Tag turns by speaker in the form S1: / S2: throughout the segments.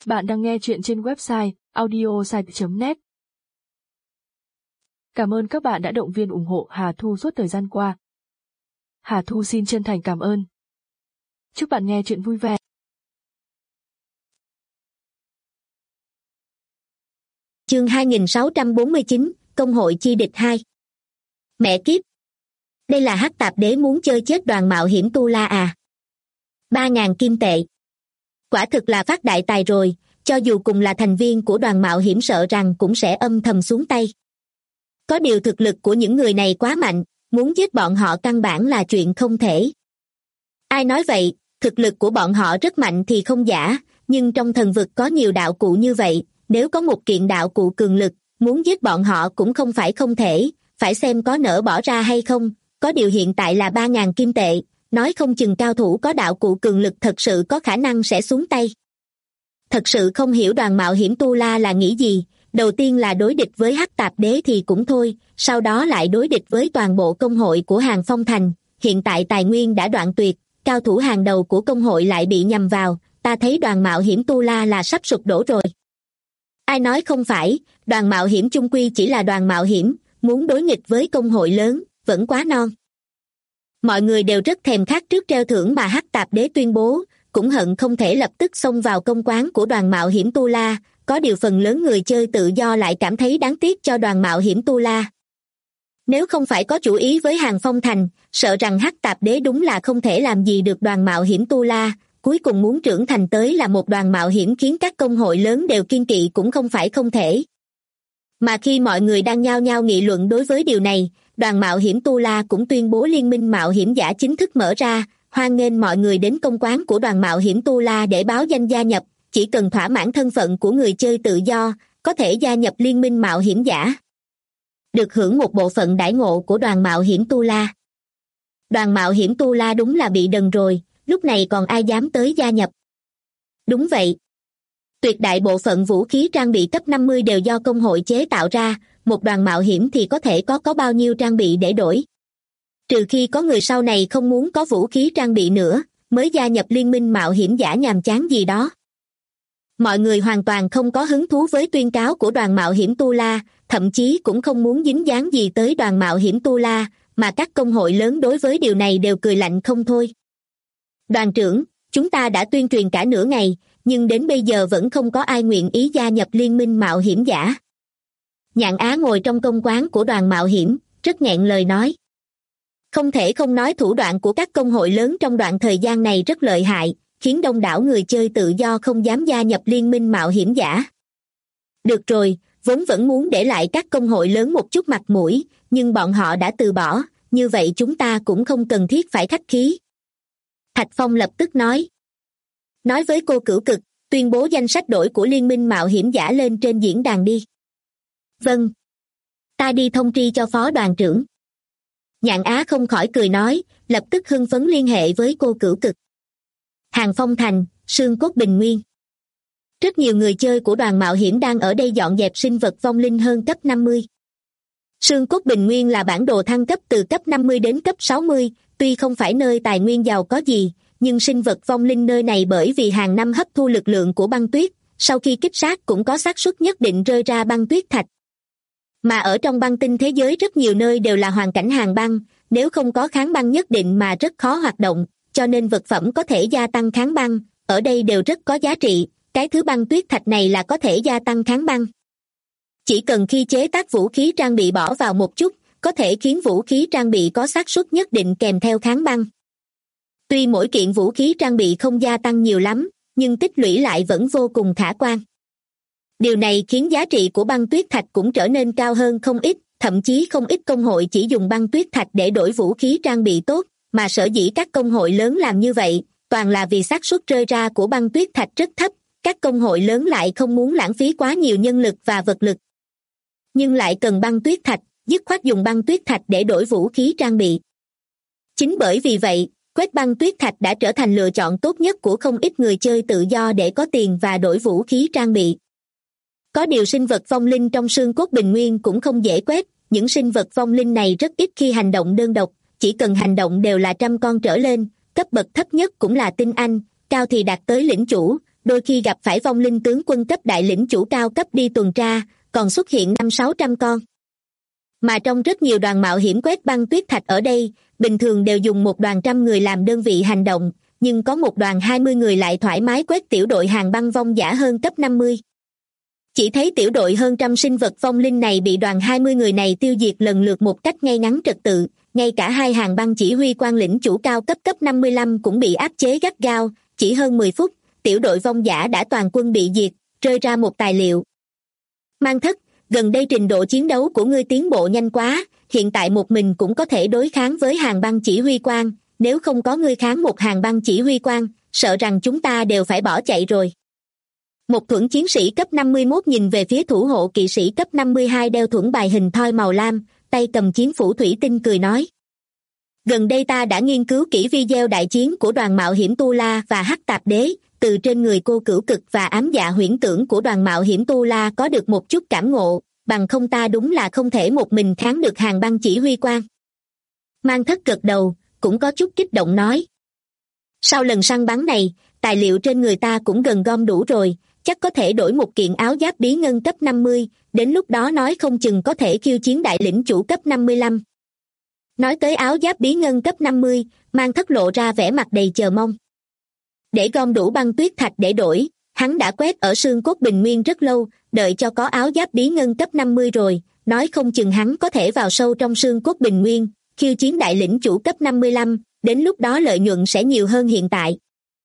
S1: Bạn đang nghe chuyện trên website audiosite.net. Cảm ơn các bạn đã động viên ủng hộ Hà Thu suốt thời gian qua. Hà Thu xin chân thành cảm ơn. Chúc bạn nghe chuyện vui vẻ.
S2: Chương 2649, Công hội chi địch 2. Mẹ kiếp! Đây là hắc tạp đế muốn chơi chết đoàn mạo hiểm Tu La à? 3.000 kim tệ. Quả thực là phát đại tài rồi, cho dù cùng là thành viên của đoàn mạo hiểm sợ rằng cũng sẽ âm thầm xuống tay. Có điều thực lực của những người này quá mạnh, muốn giết bọn họ căn bản là chuyện không thể. Ai nói vậy, thực lực của bọn họ rất mạnh thì không giả, nhưng trong thần vực có nhiều đạo cụ như vậy, nếu có một kiện đạo cụ cường lực, muốn giết bọn họ cũng không phải không thể, phải xem có nỡ bỏ ra hay không. Có điều hiện tại là 3.000 kim tệ, nói không chừng cao thủ có đạo cụ cường lực thật sự có khả năng sẽ xuống tay. Thật sự không hiểu đoàn mạo hiểm Tu La là nghĩ gì, đầu tiên là đối địch với hắc tạp đế thì cũng thôi, sau đó lại đối địch với toàn bộ công hội của Hàng Phong Thành, hiện tại tài nguyên đã đoạn tuyệt, cao thủ hàng đầu của công hội lại bị nhằm vào, ta thấy đoàn mạo hiểm Tu La là sắp sụp đổ rồi. Ai nói không phải, đoàn mạo hiểm chung quy chỉ là đoàn mạo hiểm, muốn đối nghịch với công hội lớn, vẫn quá non. Mọi người đều rất thèm khát trước treo thưởng mà hắc tạp đế tuyên bố, cũng hận không thể lập tức xông vào công quán của đoàn mạo hiểm Tu La, có điều phần lớn người chơi tự do lại cảm thấy đáng tiếc cho đoàn mạo hiểm Tu La. Nếu không phải có chủ ý với Hàng Phong Thành, sợ rằng hắc tạp đế đúng là không thể làm gì được đoàn mạo hiểm Tu La, cuối cùng muốn trưởng thành tới là một đoàn mạo hiểm khiến các công hội lớn đều kiên kỵ cũng không phải không thể. Mà khi mọi người đang nhao nhao nghị luận đối với điều này, đoàn mạo hiểm Tu La cũng tuyên bố liên minh mạo hiểm giả chính thức mở ra, hoan nghênh mọi người đến công quán của đoàn mạo hiểm Tu La để báo danh gia nhập, chỉ cần thỏa mãn thân phận của người chơi tự do, có thể gia nhập liên minh mạo hiểm giả. Được hưởng một bộ phận đãi ngộ của đoàn mạo hiểm Tu La. Đoàn mạo hiểm Tu La đúng là bị đần rồi, lúc này còn ai dám tới gia nhập. Đúng vậy. Tuyệt đại bộ phận vũ khí trang bị cấp 50 đều do công hội chế tạo ra, một đoàn mạo hiểm thì có thể có bao nhiêu trang bị để đổi. Trừ khi có người sau này không muốn có vũ khí trang bị nữa, mới gia nhập liên minh mạo hiểm giả nhàm chán gì đó. Mọi người hoàn toàn không có hứng thú với tuyên cáo của đoàn mạo hiểm Tu La, thậm chí cũng không muốn dính dáng gì tới đoàn mạo hiểm Tu La, mà các công hội lớn đối với điều này đều cười lạnh không thôi. Đoàn trưởng, chúng ta đã tuyên truyền cả nửa ngày, nhưng đến bây giờ vẫn không có ai nguyện ý gia nhập liên minh mạo hiểm giả. Nhạn Á ngồi trong công quán của đoàn mạo hiểm, rất nghẹn lời nói. Không thể không nói thủ đoạn của các công hội lớn trong đoạn thời gian này rất lợi hại, khiến đông đảo người chơi tự do không dám gia nhập liên minh mạo hiểm giả. Được rồi, vốn vẫn muốn để lại các công hội lớn một chút mặt mũi, nhưng bọn họ đã từ bỏ, như vậy chúng ta cũng không cần thiết phải khách khí. Thạch Phong lập tức nói. Nói với cô Cửu Cực, tuyên bố danh sách đổi của liên minh mạo hiểm giả lên trên diễn đàn đi. Vâng. Ta đi thông tri cho phó đoàn trưởng. Nhạn Á không khỏi cười nói, lập tức hưng phấn liên hệ với cô Cửu Cực. Hàng Phong Thành, Xương Cốt Bình Nguyên. Rất nhiều người chơi của đoàn mạo hiểm đang ở đây dọn dẹp sinh vật vong linh hơn cấp 50. Xương Cốt Bình Nguyên là bản đồ thăng cấp từ cấp 50 đến cấp 60, tuy không phải nơi tài nguyên giàu có gì, nhưng sinh vật vong linh nơi này bởi vì hàng năm hấp thu lực lượng của băng tuyết, sau khi kích sát cũng có xác suất nhất định rơi ra băng tuyết thạch. Mà ở trong băng tinh thế giới rất nhiều nơi đều là hoàn cảnh hàng băng, nếu không có kháng băng nhất định mà rất khó hoạt động, cho nên vật phẩm có thể gia tăng kháng băng, ở đây đều rất có giá trị, cái thứ băng tuyết thạch này là có thể gia tăng kháng băng. Chỉ cần khi chế tác vũ khí trang bị bỏ vào một chút, có thể khiến vũ khí trang bị có xác suất nhất định kèm theo kháng băng. Tuy mỗi kiện vũ khí trang bị không gia tăng nhiều lắm, nhưng tích lũy lại vẫn vô cùng khả quan. Điều này khiến giá trị của băng tuyết thạch cũng trở nên cao hơn không ít, thậm chí không ít công hội chỉ dùng băng tuyết thạch để đổi vũ khí trang bị tốt, mà sở dĩ các công hội lớn làm như vậy, toàn là vì xác suất rơi ra của băng tuyết thạch rất thấp, các công hội lớn lại không muốn lãng phí quá nhiều nhân lực và vật lực. Nhưng lại cần băng tuyết thạch, dứt khoát dùng băng tuyết thạch để đổi vũ khí trang bị. Chính bởi vì vậy, quét băng tuyết thạch đã trở thành lựa chọn tốt nhất của không ít người chơi tự do để có tiền và đổi vũ khí trang bị. Có điều sinh vật vong linh trong Xương Cốt Bình Nguyên cũng không dễ quét, những sinh vật vong linh này rất ít khi hành động đơn độc, chỉ cần hành động đều là 100 con trở lên, cấp bậc thấp nhất cũng là tinh anh, cao thì đạt tới lĩnh chủ, đôi khi gặp phải vong linh tướng quân cấp đại lĩnh chủ cao cấp đi tuần tra, còn xuất hiện 500-600 con. Mà trong rất nhiều đoàn mạo hiểm quét băng tuyết thạch ở đây, bình thường đều dùng một đoàn 100 người làm đơn vị hành động, nhưng có một đoàn 20 người lại thoải mái quét tiểu đội hàng băng vong giả hơn cấp 50. Chỉ thấy tiểu đội hơn 100 sinh vật vong linh này bị đoàn 20 người này tiêu diệt lần lượt một cách ngay ngắn trật tự, ngay cả hai hàng băng chỉ huy quan lĩnh chủ cao cấp 55 cũng bị áp chế gắt gao, chỉ hơn 10 phút, tiểu đội vong giả đã toàn quân bị diệt, rơi ra một tài liệu. Mang Thất, gần đây trình độ chiến đấu của ngươi tiến bộ nhanh quá, hiện tại một mình cũng có thể đối kháng với hàng băng chỉ huy quan, nếu không có ngươi kháng một hàng băng chỉ huy quan, sợ rằng chúng ta đều phải bỏ chạy rồi. Một thuẫn chiến sĩ cấp 51 nhìn về phía thủ hộ kỵ sĩ cấp 52 đeo thuẫn bài hình thoi màu lam, tay cầm chiến phủ thủy tinh cười nói. Gần đây ta đã nghiên cứu kỹ video đại chiến của đoàn mạo hiểm Tu La và Hắc Tạp Đế, từ trên người cô Cửu Cực và ám dạ huyễn tưởng của đoàn mạo hiểm Tu La có được một chút cảm ngộ, bằng không ta đúng là không thể một mình kháng được hàng băng chỉ huy quan. Mang Thất gật đầu, cũng có chút kích động nói. Sau lần săn bắn này, tài liệu trên người ta cũng gần gom đủ rồi, chắc có thể đổi một kiện áo giáp bí ngân cấp 50, đến lúc đó nói không chừng có thể khiêu chiến đại lĩnh chủ cấp 55. Nói tới áo giáp bí ngân cấp 50, Mang Thất lộ ra vẻ mặt đầy chờ mong. Để gom đủ băng tuyết thạch để đổi, hắn đã quét ở xương cốt bình nguyên rất lâu, đợi cho có áo giáp bí ngân cấp 50 rồi, nói không chừng hắn có thể vào sâu trong xương cốt bình nguyên, khiêu chiến đại lĩnh chủ cấp 55, đến lúc đó lợi nhuận sẽ nhiều hơn hiện tại.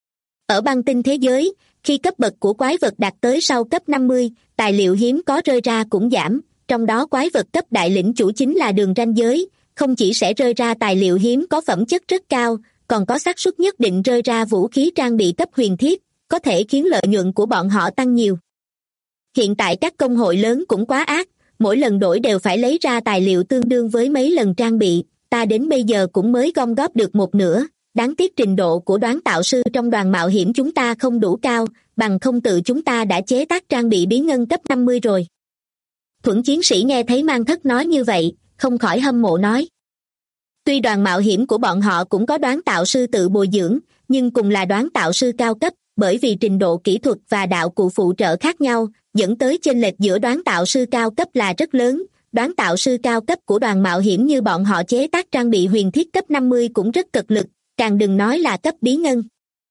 S2: Ở băng tinh thế giới, khi cấp bậc của quái vật đạt tới sau cấp 50, tài liệu hiếm có rơi ra cũng giảm, trong đó quái vật cấp đại lĩnh chủ chính là đường ranh giới, không chỉ sẽ rơi ra tài liệu hiếm có phẩm chất rất cao, còn có xác suất nhất định rơi ra vũ khí trang bị cấp huyền thiết, có thể khiến lợi nhuận của bọn họ tăng nhiều. Hiện tại các công hội lớn cũng quá ác, mỗi lần đổi đều phải lấy ra tài liệu tương đương với mấy lần trang bị, ta đến bây giờ cũng mới gom góp được một nửa, đáng tiếc trình độ của đoán tạo sư trong đoàn mạo hiểm chúng ta không đủ cao, bằng không tự chúng ta đã chế tác trang bị bí ngân cấp 50 rồi. Thuẫn chiến sĩ nghe thấy Mang Thất nói như vậy, không khỏi hâm mộ nói. Tuy đoàn mạo hiểm của bọn họ cũng có đoán tạo sư tự bồi dưỡng, nhưng cùng là đoán tạo sư cao cấp, bởi vì trình độ kỹ thuật và đạo cụ phụ trợ khác nhau, dẫn tới chênh lệch giữa đoán tạo sư cao cấp là rất lớn. Đoán tạo sư cao cấp của đoàn mạo hiểm như bọn họ chế tác trang bị huyền thiết cấp 50 cũng rất cực lực, càng đừng nói là cấp bí ngân.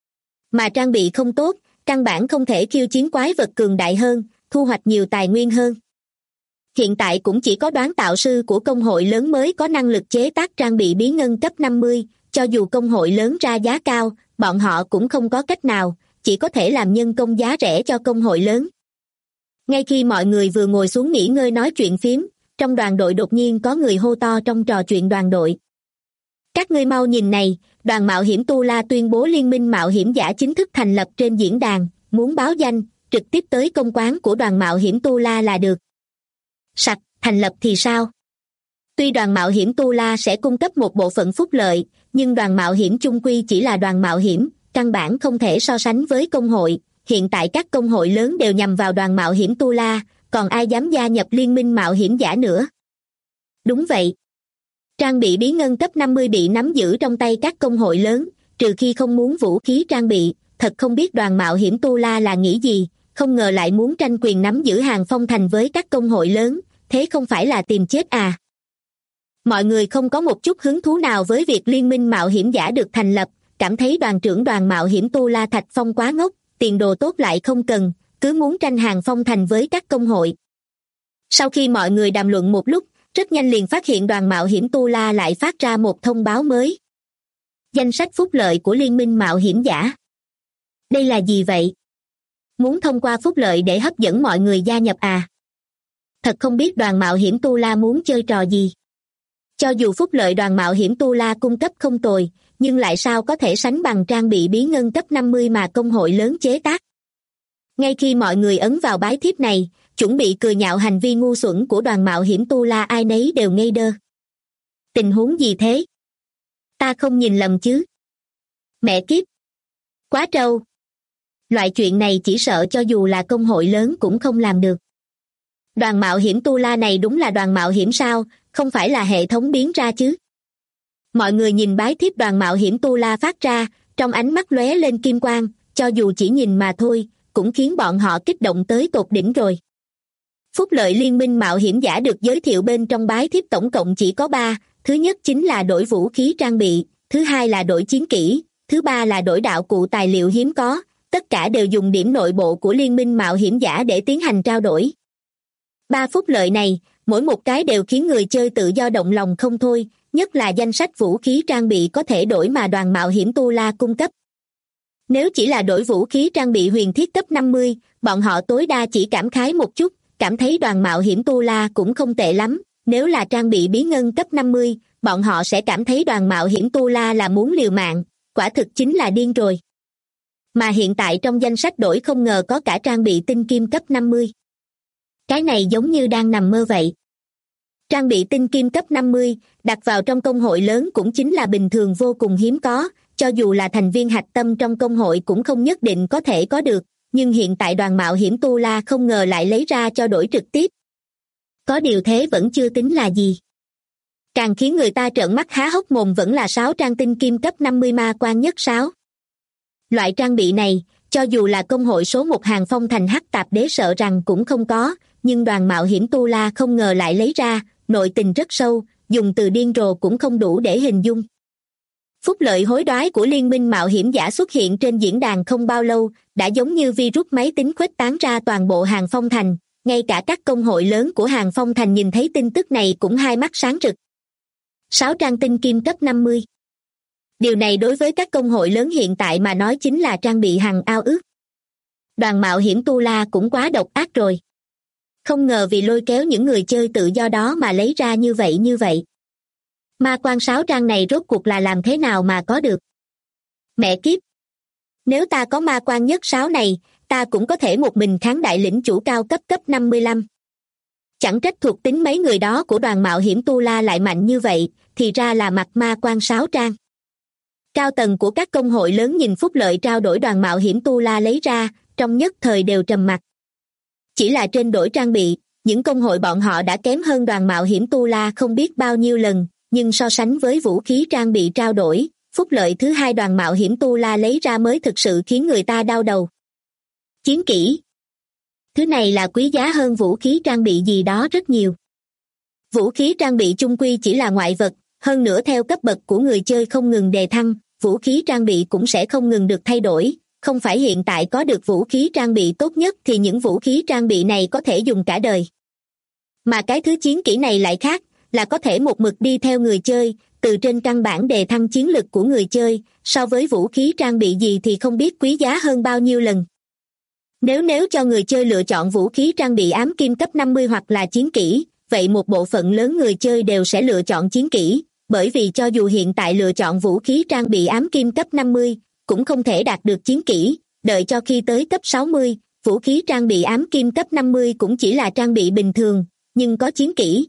S2: Mà trang bị không tốt, căn bản không thể khiêu chiến quái vật cường đại hơn, thu hoạch nhiều tài nguyên hơn. Hiện tại cũng chỉ có đoán tạo sư của công hội lớn mới có năng lực chế tác trang bị bí ngân cấp 50, cho dù công hội lớn ra giá cao, bọn họ cũng không có cách nào, chỉ có thể làm nhân công giá rẻ cho công hội lớn. Ngay khi mọi người vừa ngồi xuống nghỉ ngơi nói chuyện phiếm, trong đoàn đội đột nhiên có người hô to trong trò chuyện đoàn đội. Các ngươi mau nhìn này, đoàn mạo hiểm Tu La tuyên bố liên minh mạo hiểm giả chính thức thành lập trên diễn đàn, muốn báo danh, trực tiếp tới công quán của đoàn mạo hiểm Tu La là được. Sặc, thành lập thì sao? Tuy đoàn mạo hiểm Tu La sẽ cung cấp một bộ phận phúc lợi, nhưng đoàn mạo hiểm chung quy chỉ là đoàn mạo hiểm, căn bản không thể so sánh với công hội. Hiện tại các công hội lớn đều nhằm vào đoàn mạo hiểm Tu La, còn ai dám gia nhập liên minh mạo hiểm giả nữa? Đúng vậy. Trang bị bí ngân cấp 50 bị nắm giữ trong tay các công hội lớn, trừ khi không muốn vũ khí trang bị, thật không biết đoàn mạo hiểm Tu La là nghĩ gì, không ngờ lại muốn tranh quyền nắm giữ hàng phong thành với các công hội lớn, thế không phải là tìm chết à? Mọi người không có một chút hứng thú nào với việc liên minh mạo hiểm giả được thành lập, cảm thấy đoàn trưởng đoàn mạo hiểm Tu La Thạch Phong quá ngốc, tiền đồ tốt lại không cần, cứ muốn tranh hàng phong thành với các công hội. Sau khi mọi người đàm luận một lúc, rất nhanh liền phát hiện đoàn mạo hiểm Tu La lại phát ra một thông báo mới. Danh sách phúc lợi của liên minh mạo hiểm giả. Đây là gì vậy? Muốn thông qua phúc lợi để hấp dẫn mọi người gia nhập à? Thật không biết đoàn mạo hiểm Tu La muốn chơi trò gì. Cho dù phúc lợi đoàn mạo hiểm Tu La cung cấp không tồi, nhưng lại sao có thể sánh bằng trang bị bí ngân cấp 50 mà công hội lớn chế tác. Ngay khi mọi người ấn vào bái thiếp này, chuẩn bị cười nhạo hành vi ngu xuẩn của đoàn mạo hiểm Tu La, ai nấy đều ngây đơ. Tình huống gì thế? Ta không nhìn lầm chứ? Mẹ kiếp! Quá trâu! Loại chuyện này chỉ sợ cho dù là công hội lớn cũng không làm được. Đoàn mạo hiểm Tu La này đúng là đoàn mạo hiểm sao, không phải là hệ thống biến ra chứ? Mọi người nhìn bái thiếp đoàn mạo hiểm Tu La phát ra, trong ánh mắt lóe lên kim quang, cho dù chỉ nhìn mà thôi, cũng khiến bọn họ kích động tới tột đỉnh rồi. Phúc lợi liên minh mạo hiểm giả được giới thiệu bên trong bái thiếp tổng cộng chỉ có 3, thứ nhất chính là đổi vũ khí trang bị, thứ hai là đổi chiến kỹ, thứ ba là đổi đạo cụ tài liệu hiếm có, tất cả đều dùng điểm nội bộ của liên minh mạo hiểm giả để tiến hành trao đổi. 3 phúc lợi này, mỗi một cái đều khiến người chơi tự do động lòng không thôi, nhất là danh sách vũ khí trang bị có thể đổi mà đoàn mạo hiểm Tu La cung cấp. Nếu chỉ là đổi vũ khí trang bị huyền thiết cấp 50, bọn họ tối đa chỉ cảm khái một chút, cảm thấy đoàn mạo hiểm Tu La cũng không tệ lắm. Nếu là trang bị bí ngân cấp 50, bọn họ sẽ cảm thấy đoàn mạo hiểm Tu La là muốn liều mạng, quả thực chính là điên rồi. Mà hiện tại trong danh sách đổi không ngờ có cả trang bị tinh kim cấp 50. Cái này giống như đang nằm mơ vậy. Trang bị tinh kim cấp 50, đặt vào trong công hội lớn cũng chính là bình thường vô cùng hiếm có, cho dù là thành viên hạch tâm trong công hội cũng không nhất định có thể có được, nhưng hiện tại đoàn mạo hiểm Tu La không ngờ lại lấy ra cho đổi trực tiếp. Có điều thế vẫn chưa tính là gì. Càng khiến người ta trợn mắt há hốc mồm vẫn là 6 trang tinh kim cấp 50 ma quan nhất 6. Loại trang bị này, cho dù là công hội số 1 Hàng Phong Thành Hắc Tạp Đế sợ rằng cũng không có, nhưng đoàn mạo hiểm Tu La không ngờ lại lấy ra, nội tình rất sâu, dùng từ điên rồ cũng không đủ để hình dung. Phúc lợi hối đoái của liên minh mạo hiểm giả xuất hiện trên diễn đàn không bao lâu, đã giống như virus máy tính khuếch tán ra toàn bộ Hàng Phong Thành, ngay cả các công hội lớn của Hàng Phong Thành nhìn thấy tin tức này cũng hai mắt sáng rực. 6 trang tinh kim cấp 50. Điều này đối với các công hội lớn hiện tại mà nói chính là trang bị hằng ao ước. Đoàn mạo hiểm Tu La cũng quá độc ác rồi. Không ngờ vì lôi kéo những người chơi tự do đó mà lấy ra như vậy. Ma quan 6 trang này rốt cuộc là làm thế nào mà có được? Mẹ kiếp! Nếu ta có ma quan nhất 6 này, ta cũng có thể một mình kháng đại lĩnh chủ cao cấp cấp 55. Chẳng trách thuộc tính mấy người đó của đoàn mạo hiểm Tu La lại mạnh như vậy, thì ra là mặt ma quan 6 trang. Cao tầng của các công hội lớn nhìn phúc lợi trao đổi đoàn mạo hiểm Tu La lấy ra, trong nhất thời đều trầm mặc. Chỉ là trên đổi trang bị, những công hội bọn họ đã kém hơn đoàn mạo hiểm Tu La không biết bao nhiêu lần, nhưng so sánh với vũ khí trang bị trao đổi, phúc lợi thứ hai đoàn mạo hiểm Tu La lấy ra mới thực sự khiến người ta đau đầu. Chiến kỹ. Thứ này là quý giá hơn vũ khí trang bị gì đó rất nhiều. Vũ khí trang bị chung quy chỉ là ngoại vật, hơn nữa theo cấp bậc của người chơi không ngừng đề thăng, vũ khí trang bị cũng sẽ không ngừng được thay đổi, không phải hiện tại có được vũ khí trang bị tốt nhất thì những vũ khí trang bị này có thể dùng cả đời. Mà cái thứ chiến kỹ này lại khác, là có thể một mực đi theo người chơi, từ trên căn bản đề thăng chiến lực của người chơi, so với vũ khí trang bị gì thì không biết quý giá hơn bao nhiêu lần. Nếu cho người chơi lựa chọn vũ khí trang bị ám kim cấp 50 hoặc là chiến kỹ, vậy một bộ phận lớn người chơi đều sẽ lựa chọn chiến kỹ, bởi vì cho dù hiện tại lựa chọn vũ khí trang bị ám kim cấp 50, cũng không thể đạt được chiến kỹ, đợi cho khi tới cấp 60, vũ khí trang bị ám kim cấp 50 cũng chỉ là trang bị bình thường, nhưng có chiến kỹ.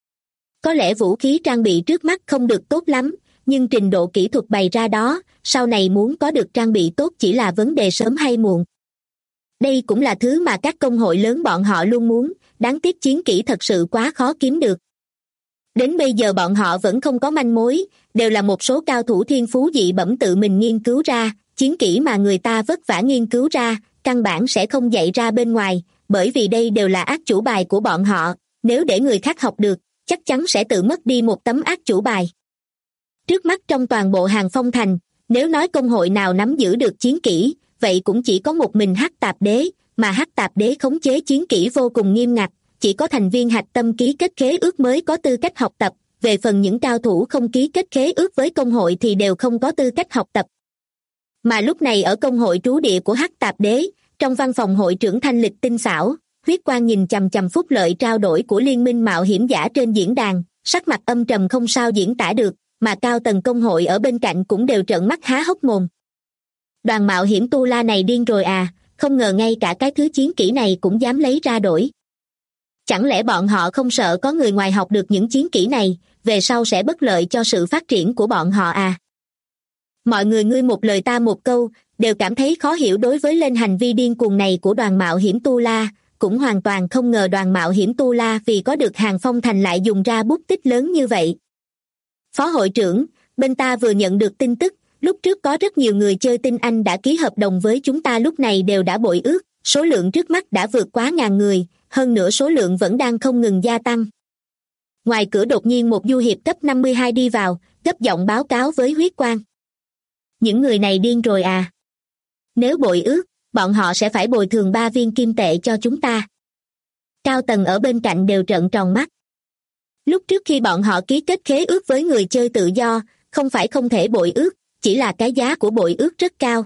S2: Có lẽ vũ khí trang bị trước mắt không được tốt lắm, nhưng trình độ kỹ thuật bày ra đó, sau này muốn có được trang bị tốt chỉ là vấn đề sớm hay muộn. Đây cũng là thứ mà các công hội lớn bọn họ luôn muốn, đáng tiếc chiến kỹ thật sự quá khó kiếm được. Đến bây giờ bọn họ vẫn không có manh mối, đều là một số cao thủ thiên phú dị bẩm tự mình nghiên cứu ra, chiến kỹ mà người ta vất vả nghiên cứu ra, căn bản sẽ không dạy ra bên ngoài, bởi vì đây đều là ác chủ bài của bọn họ, nếu để người khác học được, chắc chắn sẽ tự mất đi một tấm ác chủ bài. Trước mắt trong toàn bộ Hàng Phong Thành, nếu nói công hội nào nắm giữ được chiến kỹ, vậy cũng chỉ có một mình Hắc Tạp Đế, mà Hắc Tạp Đế khống chế chiến kỹ vô cùng nghiêm ngặt, chỉ có thành viên hạch tâm ký kết khế ước mới có tư cách học tập, về phần những cao thủ không ký kết khế ước với công hội thì đều không có tư cách học tập. Mà lúc này ở công hội trú địa của Hắc Tạp Đế, trong văn phòng hội trưởng thanh lịch tinh xảo, Huyết Quang nhìn chằm chằm phúc lợi trao đổi của liên minh mạo hiểm giả trên diễn đàn, sắc mặt âm trầm không sao diễn tả được, mà cao tầng công hội ở bên cạnh cũng đều trợn mắt há hốc mồm. Đoàn mạo hiểm Tu La này điên rồi à, không ngờ ngay cả cái thứ chiến kỹ này cũng dám lấy ra đổi. Chẳng lẽ bọn họ không sợ có người ngoài học được những chiến kỹ này, về sau sẽ bất lợi cho sự phát triển của bọn họ à? Mọi người ngươi một lời ta một câu, đều cảm thấy khó hiểu đối với lên hành vi điên cuồng này của đoàn mạo hiểm Tu La, cũng hoàn toàn không ngờ đoàn mạo hiểm Tu La vì có được Hàng Phong Thành lại dùng ra bút tích lớn như vậy. Phó hội trưởng, bên ta vừa nhận được tin tức, lúc trước có rất nhiều người chơi tinh anh đã ký hợp đồng với chúng ta lúc này đều đã bội ước, số lượng trước mắt đã vượt quá 1.000 người, hơn nữa số lượng vẫn đang không ngừng gia tăng. Ngoài cửa đột nhiên một du hiệp cấp 52 đi vào, gấp giọng báo cáo với Huyết Quang. Những người này điên rồi à? Nếu bội ước, bọn họ sẽ phải bồi thường 3 viên kim tệ cho chúng ta. Cao tầng ở bên cạnh đều trợn tròn mắt. Lúc trước khi bọn họ ký kết khế ước với người chơi tự do, không phải không thể bội ước, chỉ là cái giá của bội ước rất cao.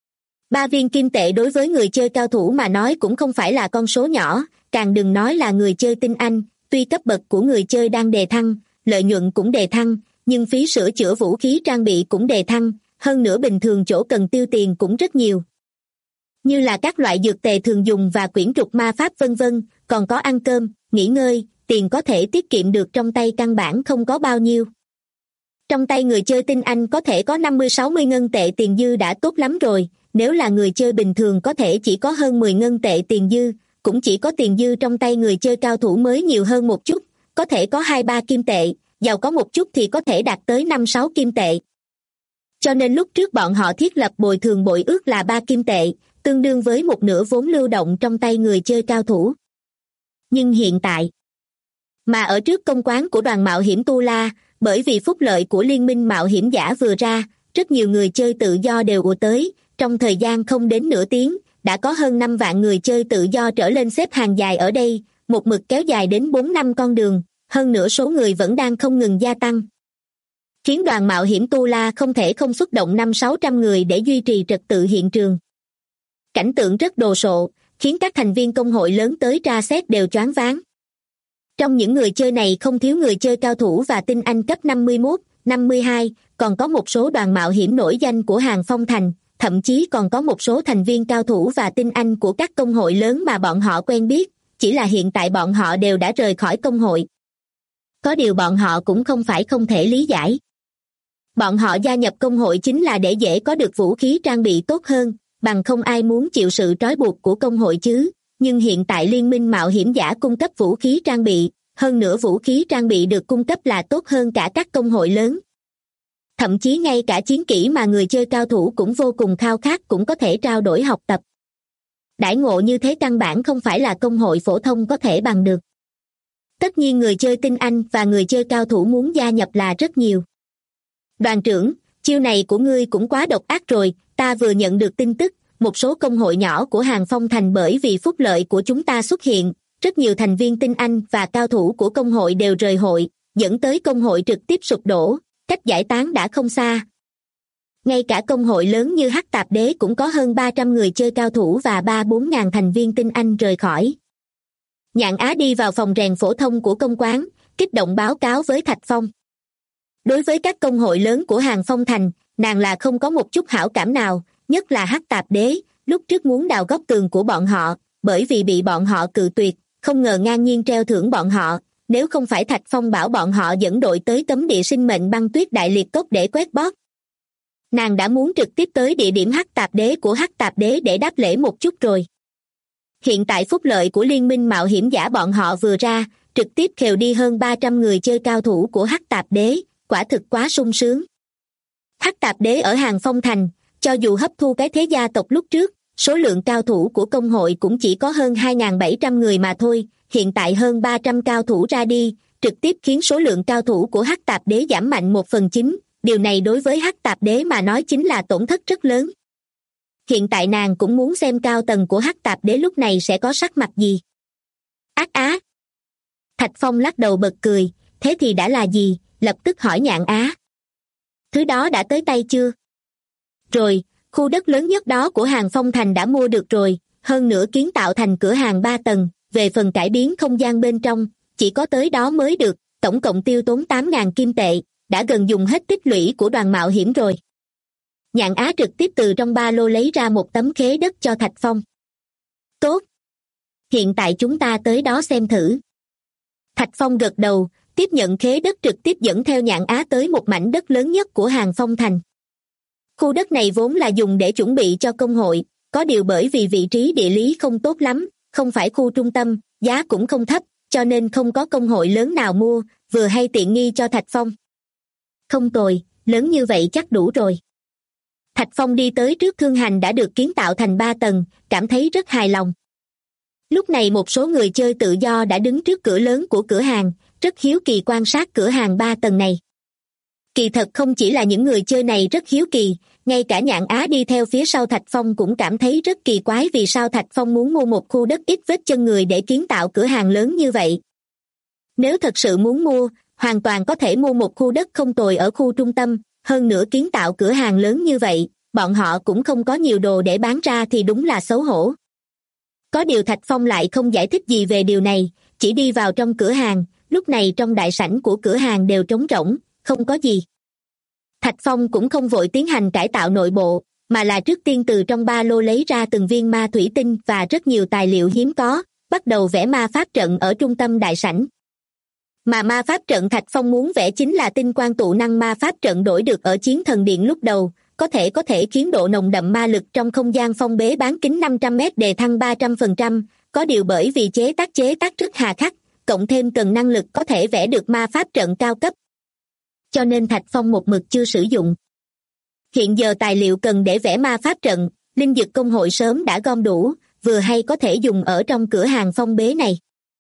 S2: 3 viên kim tệ đối với người chơi cao thủ mà nói cũng không phải là con số nhỏ, càng đừng nói là người chơi tinh anh, tuy cấp bậc của người chơi đang đề thăng, lợi nhuận cũng đề thăng, nhưng phí sửa chữa vũ khí trang bị cũng đề thăng, hơn nữa bình thường chỗ cần tiêu tiền cũng rất nhiều. Như là các loại dược tề thường dùng và quyển trục ma pháp vân vân, còn có ăn cơm, nghỉ ngơi, tiền có thể tiết kiệm được trong tay căn bản không có bao nhiêu. Trong tay người chơi tinh anh có thể có 50-60 ngân tệ tiền dư đã tốt lắm rồi, nếu là người chơi bình thường có thể chỉ có hơn 10 ngân tệ tiền dư, cũng chỉ có tiền dư trong tay người chơi cao thủ mới nhiều hơn một chút, có thể có 2-3 kim tệ, giàu có một chút thì có thể đạt tới 5-6 kim tệ. Cho nên lúc trước bọn họ thiết lập bồi thường bội ước là 3 kim tệ, tương đương với một nửa vốn lưu động trong tay người chơi cao thủ. Nhưng hiện tại, mà ở trước công quán của đoàn mạo hiểm Tu La, bởi vì phúc lợi của liên minh mạo hiểm giả vừa ra, rất nhiều người chơi tự do đều ùa tới, trong thời gian không đến nửa tiếng, đã có hơn 5 vạn người chơi tự do trở lên xếp hàng dài ở đây, một mực kéo dài đến 4-5 con đường, hơn nữa số người vẫn đang không ngừng gia tăng. Khiến đoàn mạo hiểm Tu La không thể không xuất động 500-600 người để duy trì trật tự hiện trường. Cảnh tượng rất đồ sộ, khiến các thành viên công hội lớn tới tra xét đều choáng váng. Trong những người chơi này không thiếu người chơi cao thủ và tinh anh cấp 51, 52, còn có một số đoàn mạo hiểm nổi danh của Hàng Phong Thành, thậm chí còn có một số thành viên cao thủ và tinh anh của các công hội lớn mà bọn họ quen biết, chỉ là hiện tại bọn họ đều đã rời khỏi công hội. Có điều bọn họ cũng không phải không thể lý giải. Bọn họ gia nhập công hội chính là để dễ có được vũ khí trang bị tốt hơn, bằng không ai muốn chịu sự trói buộc của công hội chứ, nhưng hiện tại liên minh mạo hiểm giả cung cấp vũ khí trang bị, hơn nữa vũ khí trang bị được cung cấp là tốt hơn cả các công hội lớn. Thậm chí ngay cả chiến kỹ mà người chơi cao thủ cũng vô cùng khao khát cũng có thể trao đổi học tập. Đãi ngộ như thế căn bản không phải là công hội phổ thông có thể bằng được. Tất nhiên người chơi tinh anh và người chơi cao thủ muốn gia nhập là rất nhiều. Đoàn trưởng, chiêu này của ngươi cũng quá độc ác rồi, ta vừa nhận được tin tức, một số công hội nhỏ của Hàng Phong Thành bởi vì phúc lợi của chúng ta xuất hiện, rất nhiều thành viên tinh anh và cao thủ của công hội đều rời hội, dẫn tới công hội trực tiếp sụp đổ, cách giải tán đã không xa. Ngay cả công hội lớn như Hắc Tạp Đế cũng có hơn 300 người chơi cao thủ và 3-4 ngàn thành viên tinh anh rời khỏi. Nhạn Á đi vào phòng rèn phổ thông của công quán, kích động báo cáo với Thạch Phong. Đối với các công hội lớn của Hàng Phong Thành, nàng là không có một chút hảo cảm nào, nhất là Hắc Tạp Đế, lúc trước muốn đào góc tường của bọn họ, bởi vì bị bọn họ cự tuyệt, không ngờ ngang nhiên treo thưởng bọn họ, nếu không phải Thạch Phong bảo bọn họ dẫn đội tới cấm địa sinh mệnh băng tuyết đại liệt cốc để quét bóp. Nàng đã muốn trực tiếp tới địa điểm Hắc Tạp Đế của Hắc Tạp Đế để đáp lễ một chút rồi. Hiện tại phúc lợi của liên minh mạo hiểm giả bọn họ vừa ra, trực tiếp khều đi hơn 300 người chơi cao thủ của Hắc Tạp Đế, quả thực quá sung sướng. Hắc Tạp Đế ở Hàng Phong Thành, cho dù hấp thu cái thế gia tộc lúc trước, số lượng cao thủ của công hội cũng chỉ có hơn 2.700 người mà thôi, hiện tại hơn 300 cao thủ ra đi, trực tiếp khiến số lượng cao thủ của Hắc Tạp Đế giảm mạnh 1/9, điều này đối với Hắc Tạp Đế mà nói chính là tổn thất rất lớn. Hiện tại nàng cũng muốn xem cao tầng của Hắc Tạp Đế lúc này sẽ có sắc mặt gì. Ác á! Thạch Phong lắc đầu bật cười, thế thì đã là gì, lập tức hỏi Nhạn Á. Thứ đó đã tới tay chưa? Rồi, khu đất lớn nhất đó của Hàng Phong Thành đã mua được rồi, hơn nữa kiến tạo thành cửa hàng 3 tầng, về phần cải biến không gian bên trong, chỉ có tới đó mới được, tổng cộng tiêu tốn 8.000 kim tệ, đã gần dùng hết tích lũy của đoàn mạo hiểm rồi. Nhạn Á trực tiếp từ trong ba lô lấy ra một tấm khế đất cho Thạch Phong. Tốt! Hiện tại chúng ta tới đó xem thử. Thạch Phong gật đầu, tiếp nhận khế đất trực tiếp dẫn theo Nhạn Á tới một mảnh đất lớn nhất của Hàng Phong Thành. Khu đất này vốn là dùng để chuẩn bị cho công hội, có điều bởi vì vị trí địa lý không tốt lắm, không phải khu trung tâm, giá cũng không thấp, cho nên không có công hội lớn nào mua, vừa hay tiện nghi cho Thạch Phong. Không tồi, lớn như vậy chắc đủ rồi. Thạch Phong đi tới trước thương hành đã được kiến tạo thành 3 tầng, cảm thấy rất hài lòng. Lúc này một số người chơi tự do đã đứng trước cửa lớn của cửa hàng, rất hiếu kỳ quan sát cửa hàng 3 tầng này. Kỳ thật không chỉ là những người chơi này rất hiếu kỳ, ngay cả Nhạn Á đi theo phía sau Thạch Phong cũng cảm thấy rất kỳ quái vì sao Thạch Phong muốn mua một khu đất ít vết chân người để kiến tạo cửa hàng lớn như vậy. Nếu thật sự muốn mua, hoàn toàn có thể mua một khu đất không tồi ở khu trung tâm, hơn nữa kiến tạo cửa hàng lớn như vậy, bọn họ cũng không có nhiều đồ để bán ra thì đúng là xấu hổ. Có điều Thạch Phong lại không giải thích gì về điều này, chỉ đi vào trong cửa hàng, lúc này trong đại sảnh của cửa hàng đều trống rỗng, không có gì. Thạch Phong cũng không vội tiến hành cải tạo nội bộ, mà là trước tiên từ trong ba lô lấy ra từng viên ma thủy tinh và rất nhiều tài liệu hiếm có, bắt đầu vẽ ma pháp trận ở trung tâm đại sảnh. Mà ma pháp trận Thạch Phong muốn vẽ chính là tinh quang tụ năng ma pháp trận đổi được ở Chiến Thần Điện lúc đầu, có thể khiến độ nồng đậm ma lực trong không gian phong bế bán kính 500 m đề thăng 300%, có điều bởi vì chế tác rất hà khắc, cộng thêm cần năng lực có thể vẽ được ma pháp trận cao cấp. Cho nên Thạch Phong một mực chưa sử dụng. Hiện giờ tài liệu cần để vẽ ma pháp trận, linh dược công hội sớm đã gom đủ, vừa hay có thể dùng ở trong cửa hàng phong bế này.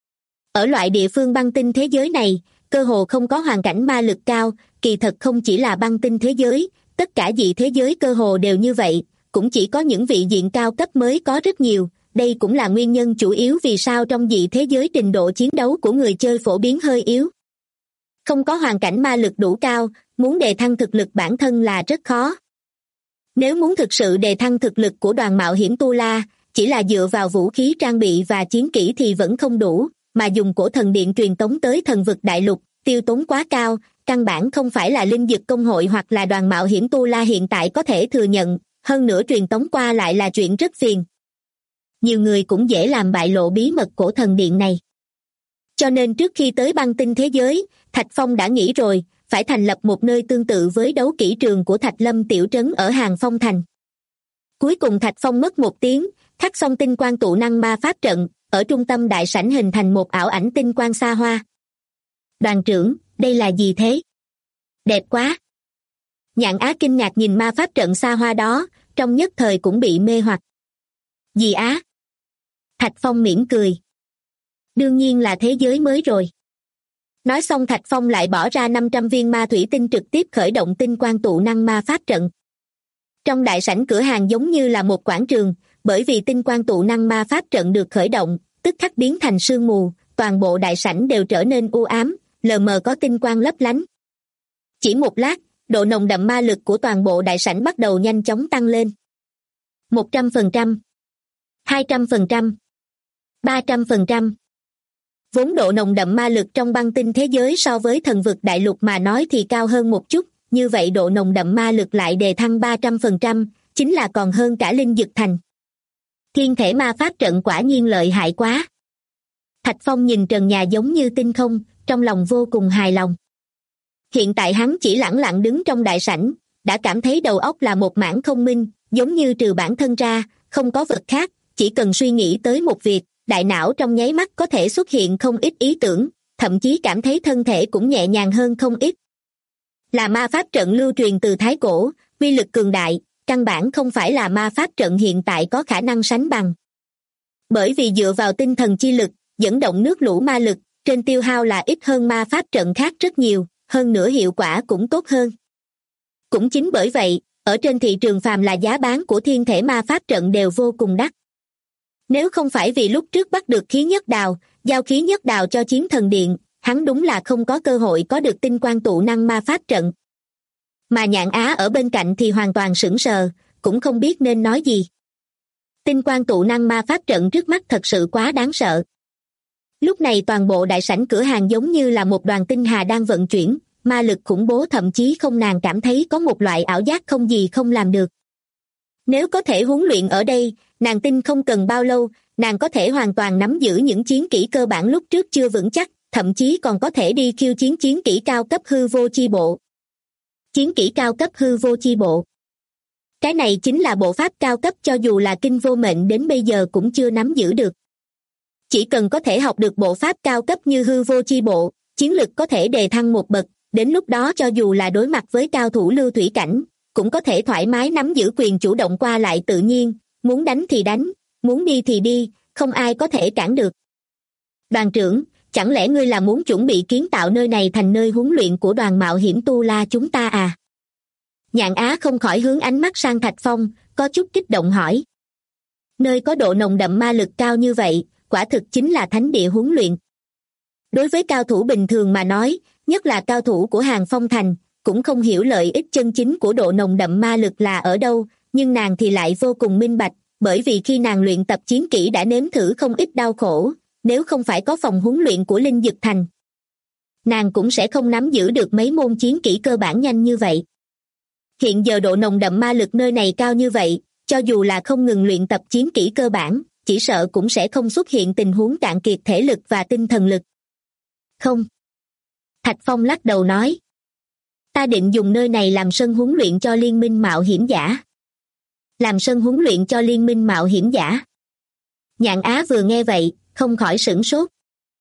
S2: Ở loại địa phương băng tinh thế giới này, cơ hồ không có hoàn cảnh ma lực cao, kỳ thật không chỉ là băng tinh thế giới, tất cả dị thế giới cơ hồ đều như vậy, cũng chỉ có những vị diện cao cấp mới có rất nhiều, đây cũng là nguyên nhân chủ yếu vì sao trong dị thế giới trình độ chiến đấu của người chơi phổ biến hơi yếu. Không có hoàn cảnh ma lực đủ cao, muốn đề thăng thực lực bản thân là rất khó. Nếu muốn thực sự đề thăng thực lực của đoàn mạo hiểm Tu La, chỉ là dựa vào vũ khí trang bị và chiến kỹ thì vẫn không đủ, mà dùng cổ thần điện truyền tống tới thần vực đại lục, tiêu tốn quá cao, căn bản không phải là linh dược công hội hoặc là đoàn mạo hiểm Tu La hiện tại có thể thừa nhận, hơn nữa truyền tống qua lại là chuyện rất phiền. Nhiều người cũng dễ làm bại lộ bí mật cổ thần điện này. Cho nên trước khi tới băng tinh thế giới, Thạch Phong đã nghĩ rồi, phải thành lập một nơi tương tự với đấu kỹ trường của Thạch Lâm tiểu trấn ở Hàng Phong Thành. Cuối cùng Thạch Phong mất 1 tiếng, khắc xong tinh quang tụ năng ma pháp trận, ở trung tâm đại sảnh hình thành một ảo ảnh tinh quang xa hoa. Đoàn trưởng, đây là gì thế? Đẹp quá! Nhạn Á kinh ngạc nhìn ma pháp trận xa hoa đó, trong nhất thời cũng bị mê hoặc. Gì á? Thạch Phong mỉm cười. Đương nhiên là thế giới mới rồi. Nói xong Thạch Phong lại bỏ ra 500 viên ma thủy tinh trực tiếp khởi động tinh quang tụ năng ma pháp trận. Trong đại sảnh cửa hàng giống như là một quảng trường, bởi vì tinh quang tụ năng ma pháp trận được khởi động, tức khắc biến thành sương mù, toàn bộ đại sảnh đều trở nên u ám, lờ mờ có tinh quang lấp lánh. Chỉ một lát, độ nồng đậm ma lực của toàn bộ đại sảnh bắt đầu nhanh chóng tăng lên. 100%, 200%, 300%. Vốn độ nồng đậm ma lực trong băng tinh thế giới so với thần vực đại lục mà nói thì cao hơn một chút, như vậy độ nồng đậm ma lực lại đề thăng 300%, chính là còn hơn cả linh dực thành. Thiên thể ma pháp trận quả nhiên lợi hại quá. Thạch Phong nhìn trần nhà giống như tinh không, trong lòng vô cùng hài lòng. Hiện tại hắn chỉ lẳng lặng đứng trong đại sảnh, đã cảm thấy đầu óc là một mảng không minh, giống như trừ bản thân ra, không có vật khác, chỉ cần suy nghĩ tới một việc, đại não trong nháy mắt có thể xuất hiện không ít ý tưởng, thậm chí cảm thấy thân thể cũng nhẹ nhàng hơn không ít. Là ma pháp trận lưu truyền từ thái cổ, uy lực cường đại, căn bản không phải là ma pháp trận hiện tại có khả năng sánh bằng. Bởi vì dựa vào tinh thần chi lực, dẫn động nước lũ ma lực, trên tiêu hao là ít hơn ma pháp trận khác rất nhiều, hơn nữa hiệu quả cũng tốt hơn. Cũng chính bởi vậy, ở trên thị trường phàm là giá bán của thiên thể ma pháp trận đều vô cùng đắt. Nếu không phải vì lúc trước bắt được khí nhất đào, giao khí nhất đào cho Chiến Thần Điện, hắn đúng là không có cơ hội có được tinh quang tụ năng ma pháp trận. Mà Nhạn Á ở bên cạnh thì hoàn toàn sững sờ, cũng không biết nên nói gì. Tinh quang tụ năng ma pháp trận trước mắt thật sự quá đáng sợ. Lúc này toàn bộ đại sảnh cửa hàng giống như là một đoàn tinh hà đang vận chuyển, ma lực khủng bố thậm chí không nàng cảm thấy có một loại ảo giác không gì không làm được. Nếu có thể huấn luyện ở đây, nàng tin không cần bao lâu, nàng có thể hoàn toàn nắm giữ những chiến kỹ cơ bản lúc trước chưa vững chắc, thậm chí còn có thể đi khiêu chiến chiến kỹ cao cấp hư vô chi bộ. Chiến kỹ cao cấp hư vô chi bộ. Cái này chính là bộ pháp cao cấp cho dù là kinh vô mệnh đến bây giờ cũng chưa nắm giữ được. Chỉ cần có thể học được bộ pháp cao cấp như hư vô chi bộ, chiến lực có thể đề thăng một bậc, đến lúc đó cho dù là đối mặt với cao thủ lưu thủy cảnh, cũng có thể thoải mái nắm giữ quyền chủ động qua lại tự nhiên, muốn đánh thì đánh, muốn đi thì đi, không ai có thể cản được. Đoàn trưởng, chẳng lẽ ngươi là muốn chuẩn bị kiến tạo nơi này thành nơi huấn luyện của đoàn mạo hiểm Tu La chúng ta à? Nhạn Á không khỏi hướng ánh mắt sang Thạch Phong, có chút kích động hỏi. Nơi có độ nồng đậm ma lực cao như vậy, quả thực chính là thánh địa huấn luyện. Đối với cao thủ bình thường mà nói, nhất là cao thủ của Hàng Phong Thành, cũng không hiểu lợi ích chân chính của độ nồng đậm ma lực là ở đâu, nhưng nàng thì lại vô cùng minh bạch, bởi vì khi nàng luyện tập chiến kỹ đã nếm thử không ít đau khổ, nếu không phải có phòng huấn luyện của Linh Dực Thành, nàng cũng sẽ không nắm giữ được mấy môn chiến kỹ cơ bản nhanh như vậy. Hiện giờ độ nồng đậm ma lực nơi này cao như vậy, cho dù là không ngừng luyện tập chiến kỹ cơ bản, chỉ sợ cũng sẽ không xuất hiện tình huống cạn kiệt thể lực và tinh thần lực. Không. Thạch Phong lắc đầu nói. Ta định dùng nơi này làm sân huấn luyện cho liên minh mạo hiểm giả. Làm sân huấn luyện cho liên minh mạo hiểm giả. Nhạn Á vừa nghe vậy, không khỏi sửng sốt.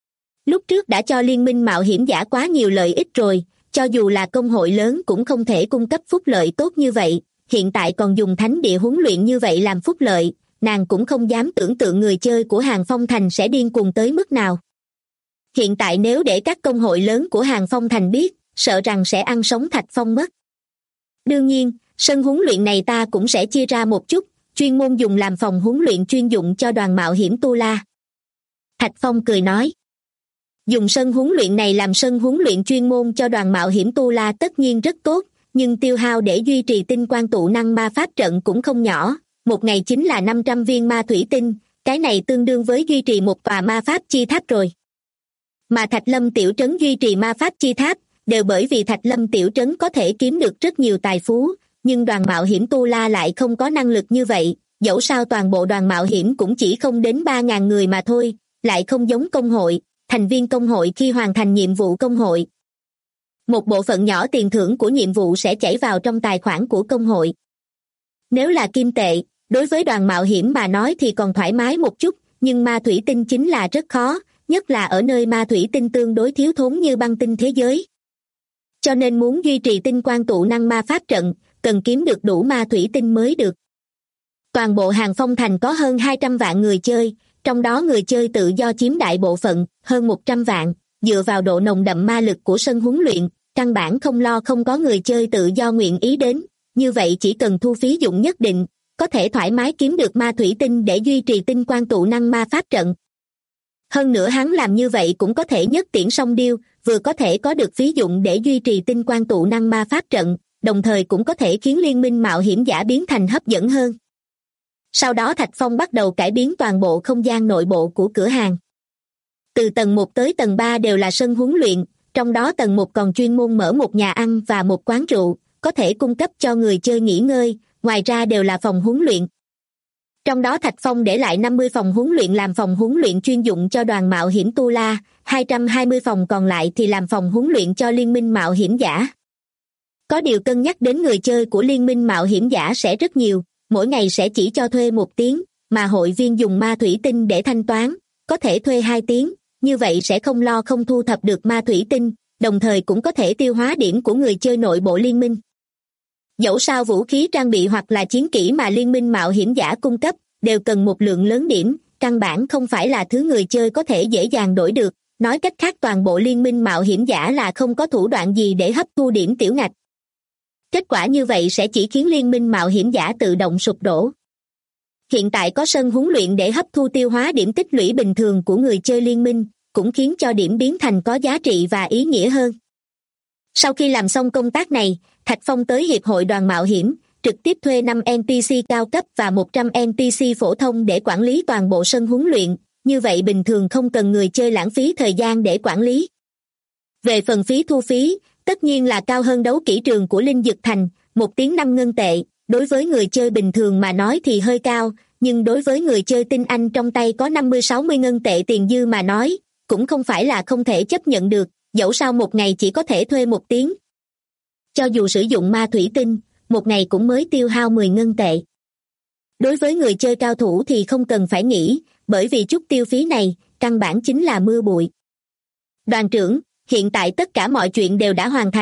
S2: Lúc trước đã cho liên minh mạo hiểm giả quá nhiều lợi ích rồi, cho dù là công hội lớn cũng không thể cung cấp phúc lợi tốt như vậy, hiện tại còn dùng thánh địa huấn luyện như vậy làm phúc lợi, nàng cũng không dám tưởng tượng người chơi của Hàng Phong Thành sẽ điên cuồng tới mức nào. Hiện tại nếu để các công hội lớn của Hàng Phong Thành biết, sợ rằng sẽ ăn sống Thạch Phong mất. Đương nhiên, sân huấn luyện này ta cũng sẽ chia ra một chút, chuyên môn dùng làm phòng huấn luyện chuyên dụng cho đoàn mạo hiểm Tu La. Thạch Phong cười nói. Dùng sân huấn luyện này làm sân huấn luyện chuyên môn cho đoàn mạo hiểm Tu La tất nhiên rất tốt, nhưng tiêu hao để duy trì tinh quang tụ năng ma pháp trận cũng không nhỏ, một ngày chính là 500 viên ma thủy tinh, cái này tương đương với duy trì một tòa ma pháp chi tháp rồi. Mà Thạch Lâm tiểu trấn duy trì ma pháp chi tháp, đều bởi vì Thạch Lâm tiểu trấn có thể kiếm được rất nhiều tài phú, nhưng đoàn mạo hiểm Tu La lại không có năng lực như vậy, dẫu sao toàn bộ đoàn mạo hiểm cũng chỉ không đến 3.000 người mà thôi, lại không giống công hội, thành viên công hội khi hoàn thành nhiệm vụ công hội. Một bộ phận nhỏ tiền thưởng của nhiệm vụ sẽ chảy vào trong tài khoản của công hội. Nếu là kim tệ, đối với đoàn mạo hiểm mà nói thì còn thoải mái một chút, nhưng ma thủy tinh chính là rất khó, nhất là ở nơi ma thủy tinh tương đối thiếu thốn như băng tinh thế giới. Cho nên muốn duy trì tinh quang tụ năng ma pháp trận, cần kiếm được đủ ma thủy tinh mới được. Toàn bộ Hàng Phong Thành có hơn 200 vạn người chơi, trong đó người chơi tự do chiếm đại bộ phận, hơn 100 vạn, dựa vào độ nồng đậm ma lực của sân huấn luyện, căn bản không lo không có người chơi tự do nguyện ý đến, như vậy chỉ cần thu phí dụng nhất định, có thể thoải mái kiếm được ma thủy tinh để duy trì tinh quang tụ năng ma pháp trận. Hơn nữa hắn làm như vậy cũng có thể nhất tiễn song điêu, vừa có thể có được phí dụng để duy trì tinh quang tụ năng ma pháp trận, đồng thời cũng có thể khiến liên minh mạo hiểm giả biến thành hấp dẫn hơn. Sau đó Thạch Phong bắt đầu cải biến toàn bộ không gian nội bộ của cửa hàng. Từ tầng 1 tới tầng 3 đều là sân huấn luyện, trong đó tầng 1 còn chuyên môn mở một nhà ăn và một quán rượu, có thể cung cấp cho người chơi nghỉ ngơi, ngoài ra đều là phòng huấn luyện. Trong đó Thạch Phong để lại 50 phòng huấn luyện làm phòng huấn luyện chuyên dụng cho đoàn mạo hiểm Tu La, 220 phòng còn lại thì làm phòng huấn luyện cho liên minh mạo hiểm giả. Có điều cân nhắc đến người chơi của liên minh mạo hiểm giả sẽ rất nhiều, mỗi ngày sẽ chỉ cho thuê 1 tiếng, mà hội viên dùng ma thủy tinh để thanh toán, có thể thuê 2 tiếng, như vậy sẽ không lo không thu thập được ma thủy tinh, đồng thời cũng có thể tiêu hóa điểm của người chơi nội bộ liên minh. Dẫu sao vũ khí trang bị hoặc là chiến kỹ mà liên minh mạo hiểm giả cung cấp, đều cần một lượng lớn điểm, căn bản không phải là thứ người chơi có thể dễ dàng đổi được, nói cách khác toàn bộ liên minh mạo hiểm giả là không có thủ đoạn gì để hấp thu điểm tiểu ngạch. Kết quả như vậy sẽ chỉ khiến liên minh mạo hiểm giả tự động sụp đổ. Hiện tại có sân huấn luyện để hấp thu tiêu hóa điểm tích lũy bình thường của người chơi liên minh, cũng khiến cho điểm biến thành có giá trị và ý nghĩa hơn. Sau khi làm xong công tác này, Thạch Phong tới Hiệp hội đoàn mạo hiểm, trực tiếp thuê 5 NPC cao cấp và 100 NPC phổ thông để quản lý toàn bộ sân huấn luyện, như vậy bình thường không cần người chơi lãng phí thời gian để quản lý. Về phần phí thu phí, tất nhiên là cao hơn đấu kỹ trường của Linh Dực Thành, 1 tiếng 5 ngân tệ, đối với người chơi bình thường mà nói thì hơi cao, nhưng đối với người chơi tinh anh trong tay có 50-60 ngân tệ tiền dư mà nói, cũng không phải là không thể chấp nhận được, dẫu sao một ngày chỉ có thể thuê 1 tiếng. Cho dù sử dụng ma thủy tinh, một ngày cũng mới tiêu hao 10 ngân tệ. Đối với người chơi cao thủ thì không cần phải nghĩ, bởi vì chút tiêu phí này, căn bản chính là mưa bụi. Đoàn trưởng, hiện tại tất cả mọi chuyện đều đã hoàn thành,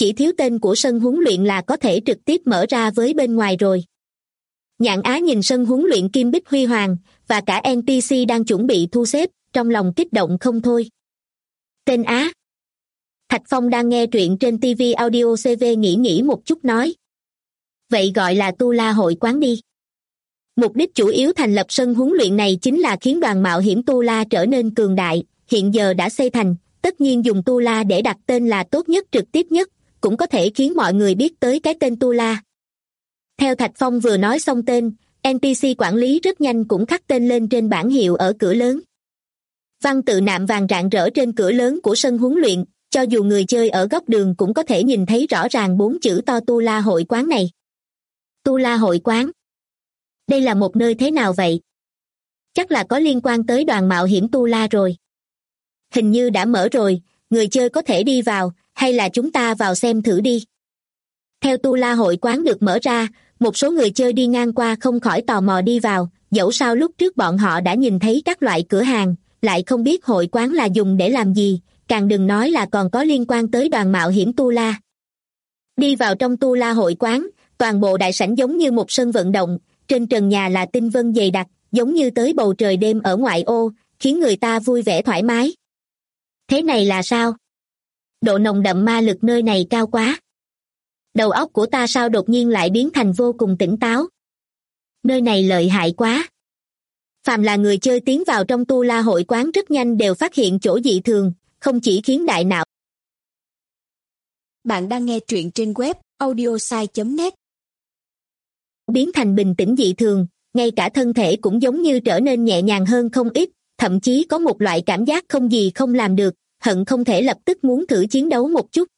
S2: chỉ thiếu tên của sân huấn luyện là có thể trực tiếp mở ra với bên ngoài rồi. Nhạn Á nhìn sân huấn luyện Kim Bích Huy Hoàng và cả NPC đang chuẩn bị thu xếp, trong lòng kích động không thôi. Tên Á. Thạch Phong đang nghe truyện trên TV Audio CV nghĩ một chút nói. Vậy gọi là Tu La hội quán đi. Mục đích chủ yếu thành lập sân huấn luyện này chính là khiến đoàn mạo hiểm Tu La trở nên cường đại, hiện giờ đã xây thành, tất nhiên dùng Tu La để đặt tên là tốt nhất trực tiếp nhất, cũng có thể khiến mọi người biết tới cái tên Tu La. Theo Thạch Phong vừa nói xong tên, NPC quản lý rất nhanh cũng khắc tên lên trên bảng hiệu ở cửa lớn. Văn tự nạm vàng rạng rỡ trên cửa lớn của sân huấn luyện, cho dù người chơi ở góc đường cũng có thể nhìn thấy rõ ràng 4 chữ to Tu La hội quán này. Tu La hội quán. Đây là một nơi thế nào vậy? Chắc là có liên quan tới đoàn mạo hiểm Tu La rồi. Hình như đã mở rồi, người chơi có thể đi vào, hay là chúng ta vào xem thử đi. Theo Tu La hội quán được mở ra, một số người chơi đi ngang qua không khỏi tò mò đi vào, dẫu sao lúc trước bọn họ đã nhìn thấy các loại cửa hàng, lại không biết hội quán là dùng để làm gì, càng đừng nói là còn có liên quan tới đoàn mạo hiểm Tu La. Đi vào trong Tu La hội quán, toàn bộ đại sảnh giống như một sân vận động, trên trần nhà là tinh vân dày đặc, giống như tới bầu trời đêm ở ngoại ô, khiến người ta vui vẻ thoải mái. Thế này là sao? Độ nồng đậm ma lực nơi này cao quá. Đầu óc của ta sao đột nhiên lại biến thành vô cùng tỉnh táo? Nơi này lợi hại quá. Phàm là người chơi tiến vào trong Tu La hội quán rất nhanh đều phát hiện chỗ dị thường, không chỉ khiến đại não.
S3: Bạn đang nghe truyện trên web audiosai.net.
S2: Biến thành bình tĩnh dị thường, ngay cả thân thể cũng giống như trở nên nhẹ nhàng hơn không ít, thậm chí có một loại cảm giác không gì không làm được, hận không thể lập tức muốn thử chiến đấu một chút.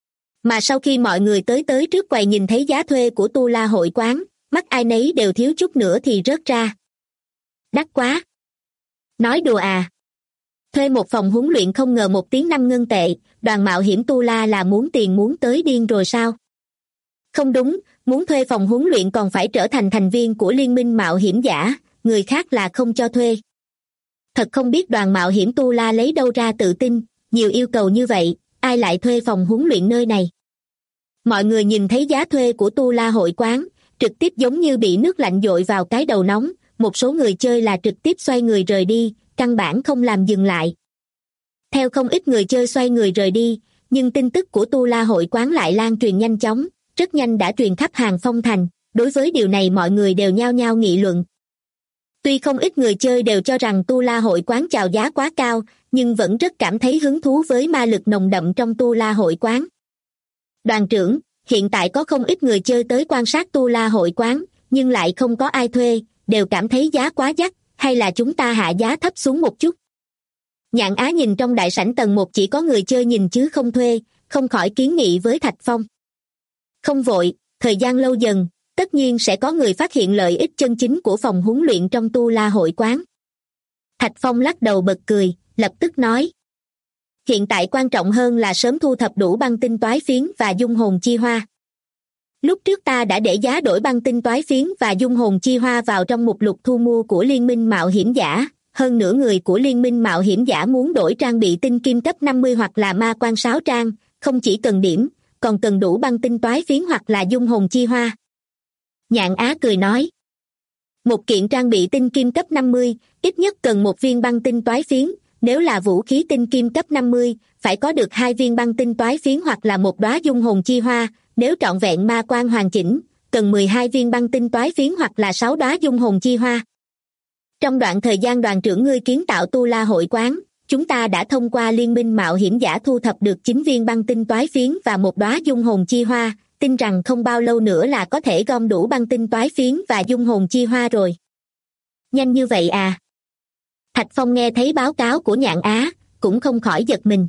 S2: Mà sau khi mọi người tới trước quầy nhìn thấy giá thuê của Tu La hội quán, mắt ai nấy đều thiếu chút nữa thì rớt ra. Đắt quá. Nói đùa à. Thuê một phòng huấn luyện không ngờ 1 tiếng 5 ngân tệ, đoàn mạo hiểm Tu La là muốn tiền muốn tới điên rồi sao? Không đúng, muốn thuê phòng huấn luyện còn phải trở thành thành viên của liên minh mạo hiểm giả, người khác là không cho thuê. Thật không biết đoàn mạo hiểm Tu La lấy đâu ra tự tin, nhiều yêu cầu như vậy, ai lại thuê phòng huấn luyện nơi này? Mọi người nhìn thấy giá thuê của Tu La hội quán, trực tiếp giống như bị nước lạnh dội vào cái đầu nóng, một số người chơi là trực tiếp xoay người rời đi, căn bản không làm dừng lại. Theo không ít người chơi xoay người rời đi, nhưng tin tức của Tu La hội quán lại lan truyền nhanh chóng, rất nhanh đã truyền khắp Hàng Phong thành, đối với điều này mọi người đều nhao nhao nghị luận. Tuy không ít người chơi đều cho rằng Tu La hội quán chào giá quá cao, nhưng vẫn rất cảm thấy hứng thú với ma lực nồng đậm trong Tu La hội quán. Đoàn trưởng, hiện tại có không ít người chơi tới quan sát Tu La hội quán, nhưng lại không có ai thuê, đều cảm thấy giá quá đắt, hay là chúng ta hạ giá thấp xuống một chút. Nhạn Á nhìn trong đại sảnh tầng 1 chỉ có người chơi nhìn chứ không thuê, không khỏi kiến nghị với Thạch Phong. Không vội, thời gian lâu dần, tất nhiên sẽ có người phát hiện lợi ích chân chính của phòng huấn luyện trong Tu La hội quán. Thạch Phong lắc đầu bật cười, lập tức nói. Hiện tại quan trọng hơn là sớm thu thập đủ băng tinh toái phiến và dung hồn chi hoa. Lúc trước ta đã để giá đổi băng tinh toái phiến và dung hồn chi hoa vào trong mục lục thu mua của Liên minh Mạo hiểm giả, hơn nửa người của Liên minh Mạo hiểm giả muốn đổi trang bị tinh kim cấp 50 hoặc là ma quan 6 trang, không chỉ cần điểm, còn cần đủ băng tinh toái phiến hoặc là dung hồn chi hoa. Nhạn Á cười nói. Một kiện trang bị tinh kim cấp 50, ít nhất cần 1 viên băng tinh toái phiến, nếu là vũ khí tinh kim cấp 50, phải có được 2 viên băng tinh toái phiến hoặc là một đóa dung hồn chi hoa, nếu trọn vẹn ma quan hoàn chỉnh, cần 12 viên băng tinh toái phiến hoặc là 6 đóa dung hồn chi hoa. Trong đoạn thời gian đoàn trưởng ngươi kiến tạo Tu La hội quán, chúng ta đã thông qua Liên minh Mạo hiểm giả thu thập được 9 viên băng tinh toái phiến và một đóa dung hồn chi hoa, tin rằng không bao lâu nữa là có thể gom đủ băng tinh toái phiến và dung hồn chi hoa rồi. Nhanh như vậy à? Thạch Phong nghe thấy báo cáo của Nhạn Á, cũng không khỏi giật mình.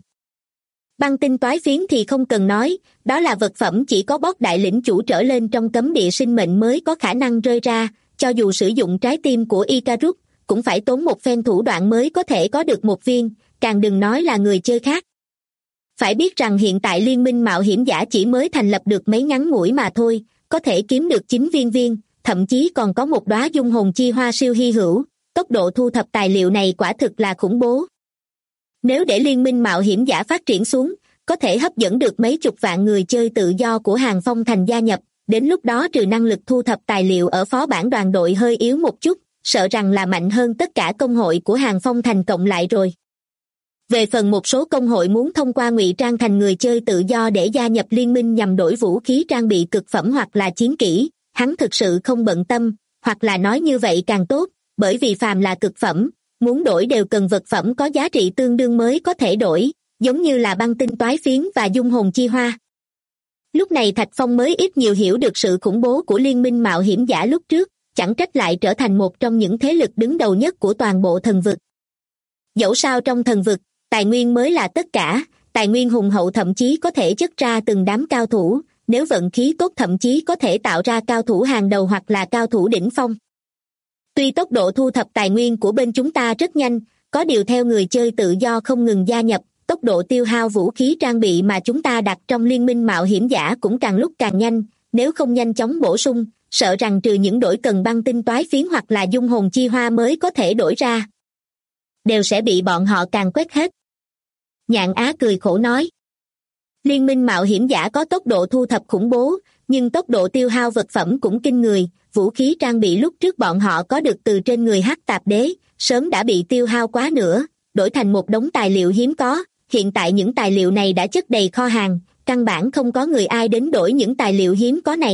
S2: Băng tinh toái phiến thì không cần nói, đó là vật phẩm chỉ có boss đại lĩnh chủ trở lên trong cấm địa sinh mệnh mới có khả năng rơi ra, cho dù sử dụng trái tim của Icarus, cũng phải tốn một phen thủ đoạn mới có thể có được 1 viên, càng đừng nói là người chơi khác. Phải biết rằng hiện tại Liên minh Mạo hiểm giả chỉ mới thành lập được mấy ngắn ngủi mà thôi, có thể kiếm được 9 viên, thậm chí còn có một đóa dung hồn chi hoa siêu hy hữu, tốc độ thu thập tài liệu này quả thực là khủng bố. Nếu để Liên minh Mạo hiểm giả phát triển xuống, có thể hấp dẫn được mấy chục vạn người chơi tự do của Hàng Phong Thành gia nhập, đến lúc đó trừ năng lực thu thập tài liệu ở phó bản đoàn đội hơi yếu một chút, sợ rằng là mạnh hơn tất cả công hội của Hàng Phong Thành cộng lại rồi. Về phần một số công hội muốn thông qua ngụy trang thành người chơi tự do để gia nhập liên minh nhằm đổi vũ khí trang bị cực phẩm hoặc là chiến kỹ, hắn thực sự không bận tâm, hoặc là nói như vậy càng tốt, bởi vì phàm là cực phẩm, muốn đổi đều cần vật phẩm có giá trị tương đương mới có thể đổi, giống như là băng tinh toái phiến và dung hồn chi hoa. Lúc này Thạch Phong mới ít nhiều hiểu được sự khủng bố của liên minh mạo hiểm giả lúc trước, chẳng trách lại trở thành một trong những thế lực đứng đầu nhất của toàn bộ thần vực. Dẫu sao trong thần vực, tài nguyên mới là tất cả, tài nguyên hùng hậu thậm chí có thể chất ra từng đám cao thủ, nếu vận khí tốt thậm chí có thể tạo ra cao thủ hàng đầu hoặc là cao thủ đỉnh phong. Tuy tốc độ thu thập tài nguyên của bên chúng ta rất nhanh, có điều theo người chơi tự do không ngừng gia nhập, tốc độ tiêu hao vũ khí trang bị mà chúng ta đặt trong liên minh mạo hiểm giả cũng càng lúc càng nhanh, nếu không nhanh chóng bổ sung, sợ rằng trừ những đổi cần băng tinh toái phiến hoặc là dung hồn chi hoa mới có thể đổi ra, đều sẽ bị bọn họ càng quét hết. Nhạn Á cười khổ nói. Liên minh mạo hiểm giả có tốc độ thu thập khủng bố, nhưng tốc độ tiêu hao vật phẩm cũng kinh người, vũ khí trang bị lúc trước bọn họ có được từ trên người Hắc Tạp Đế, sớm đã bị tiêu hao quá nữa, đổi thành một đống tài liệu hiếm có, hiện tại những tài liệu này đã chất đầy kho hàng, căn bản không có người ai đến đổi những tài liệu hiếm có này.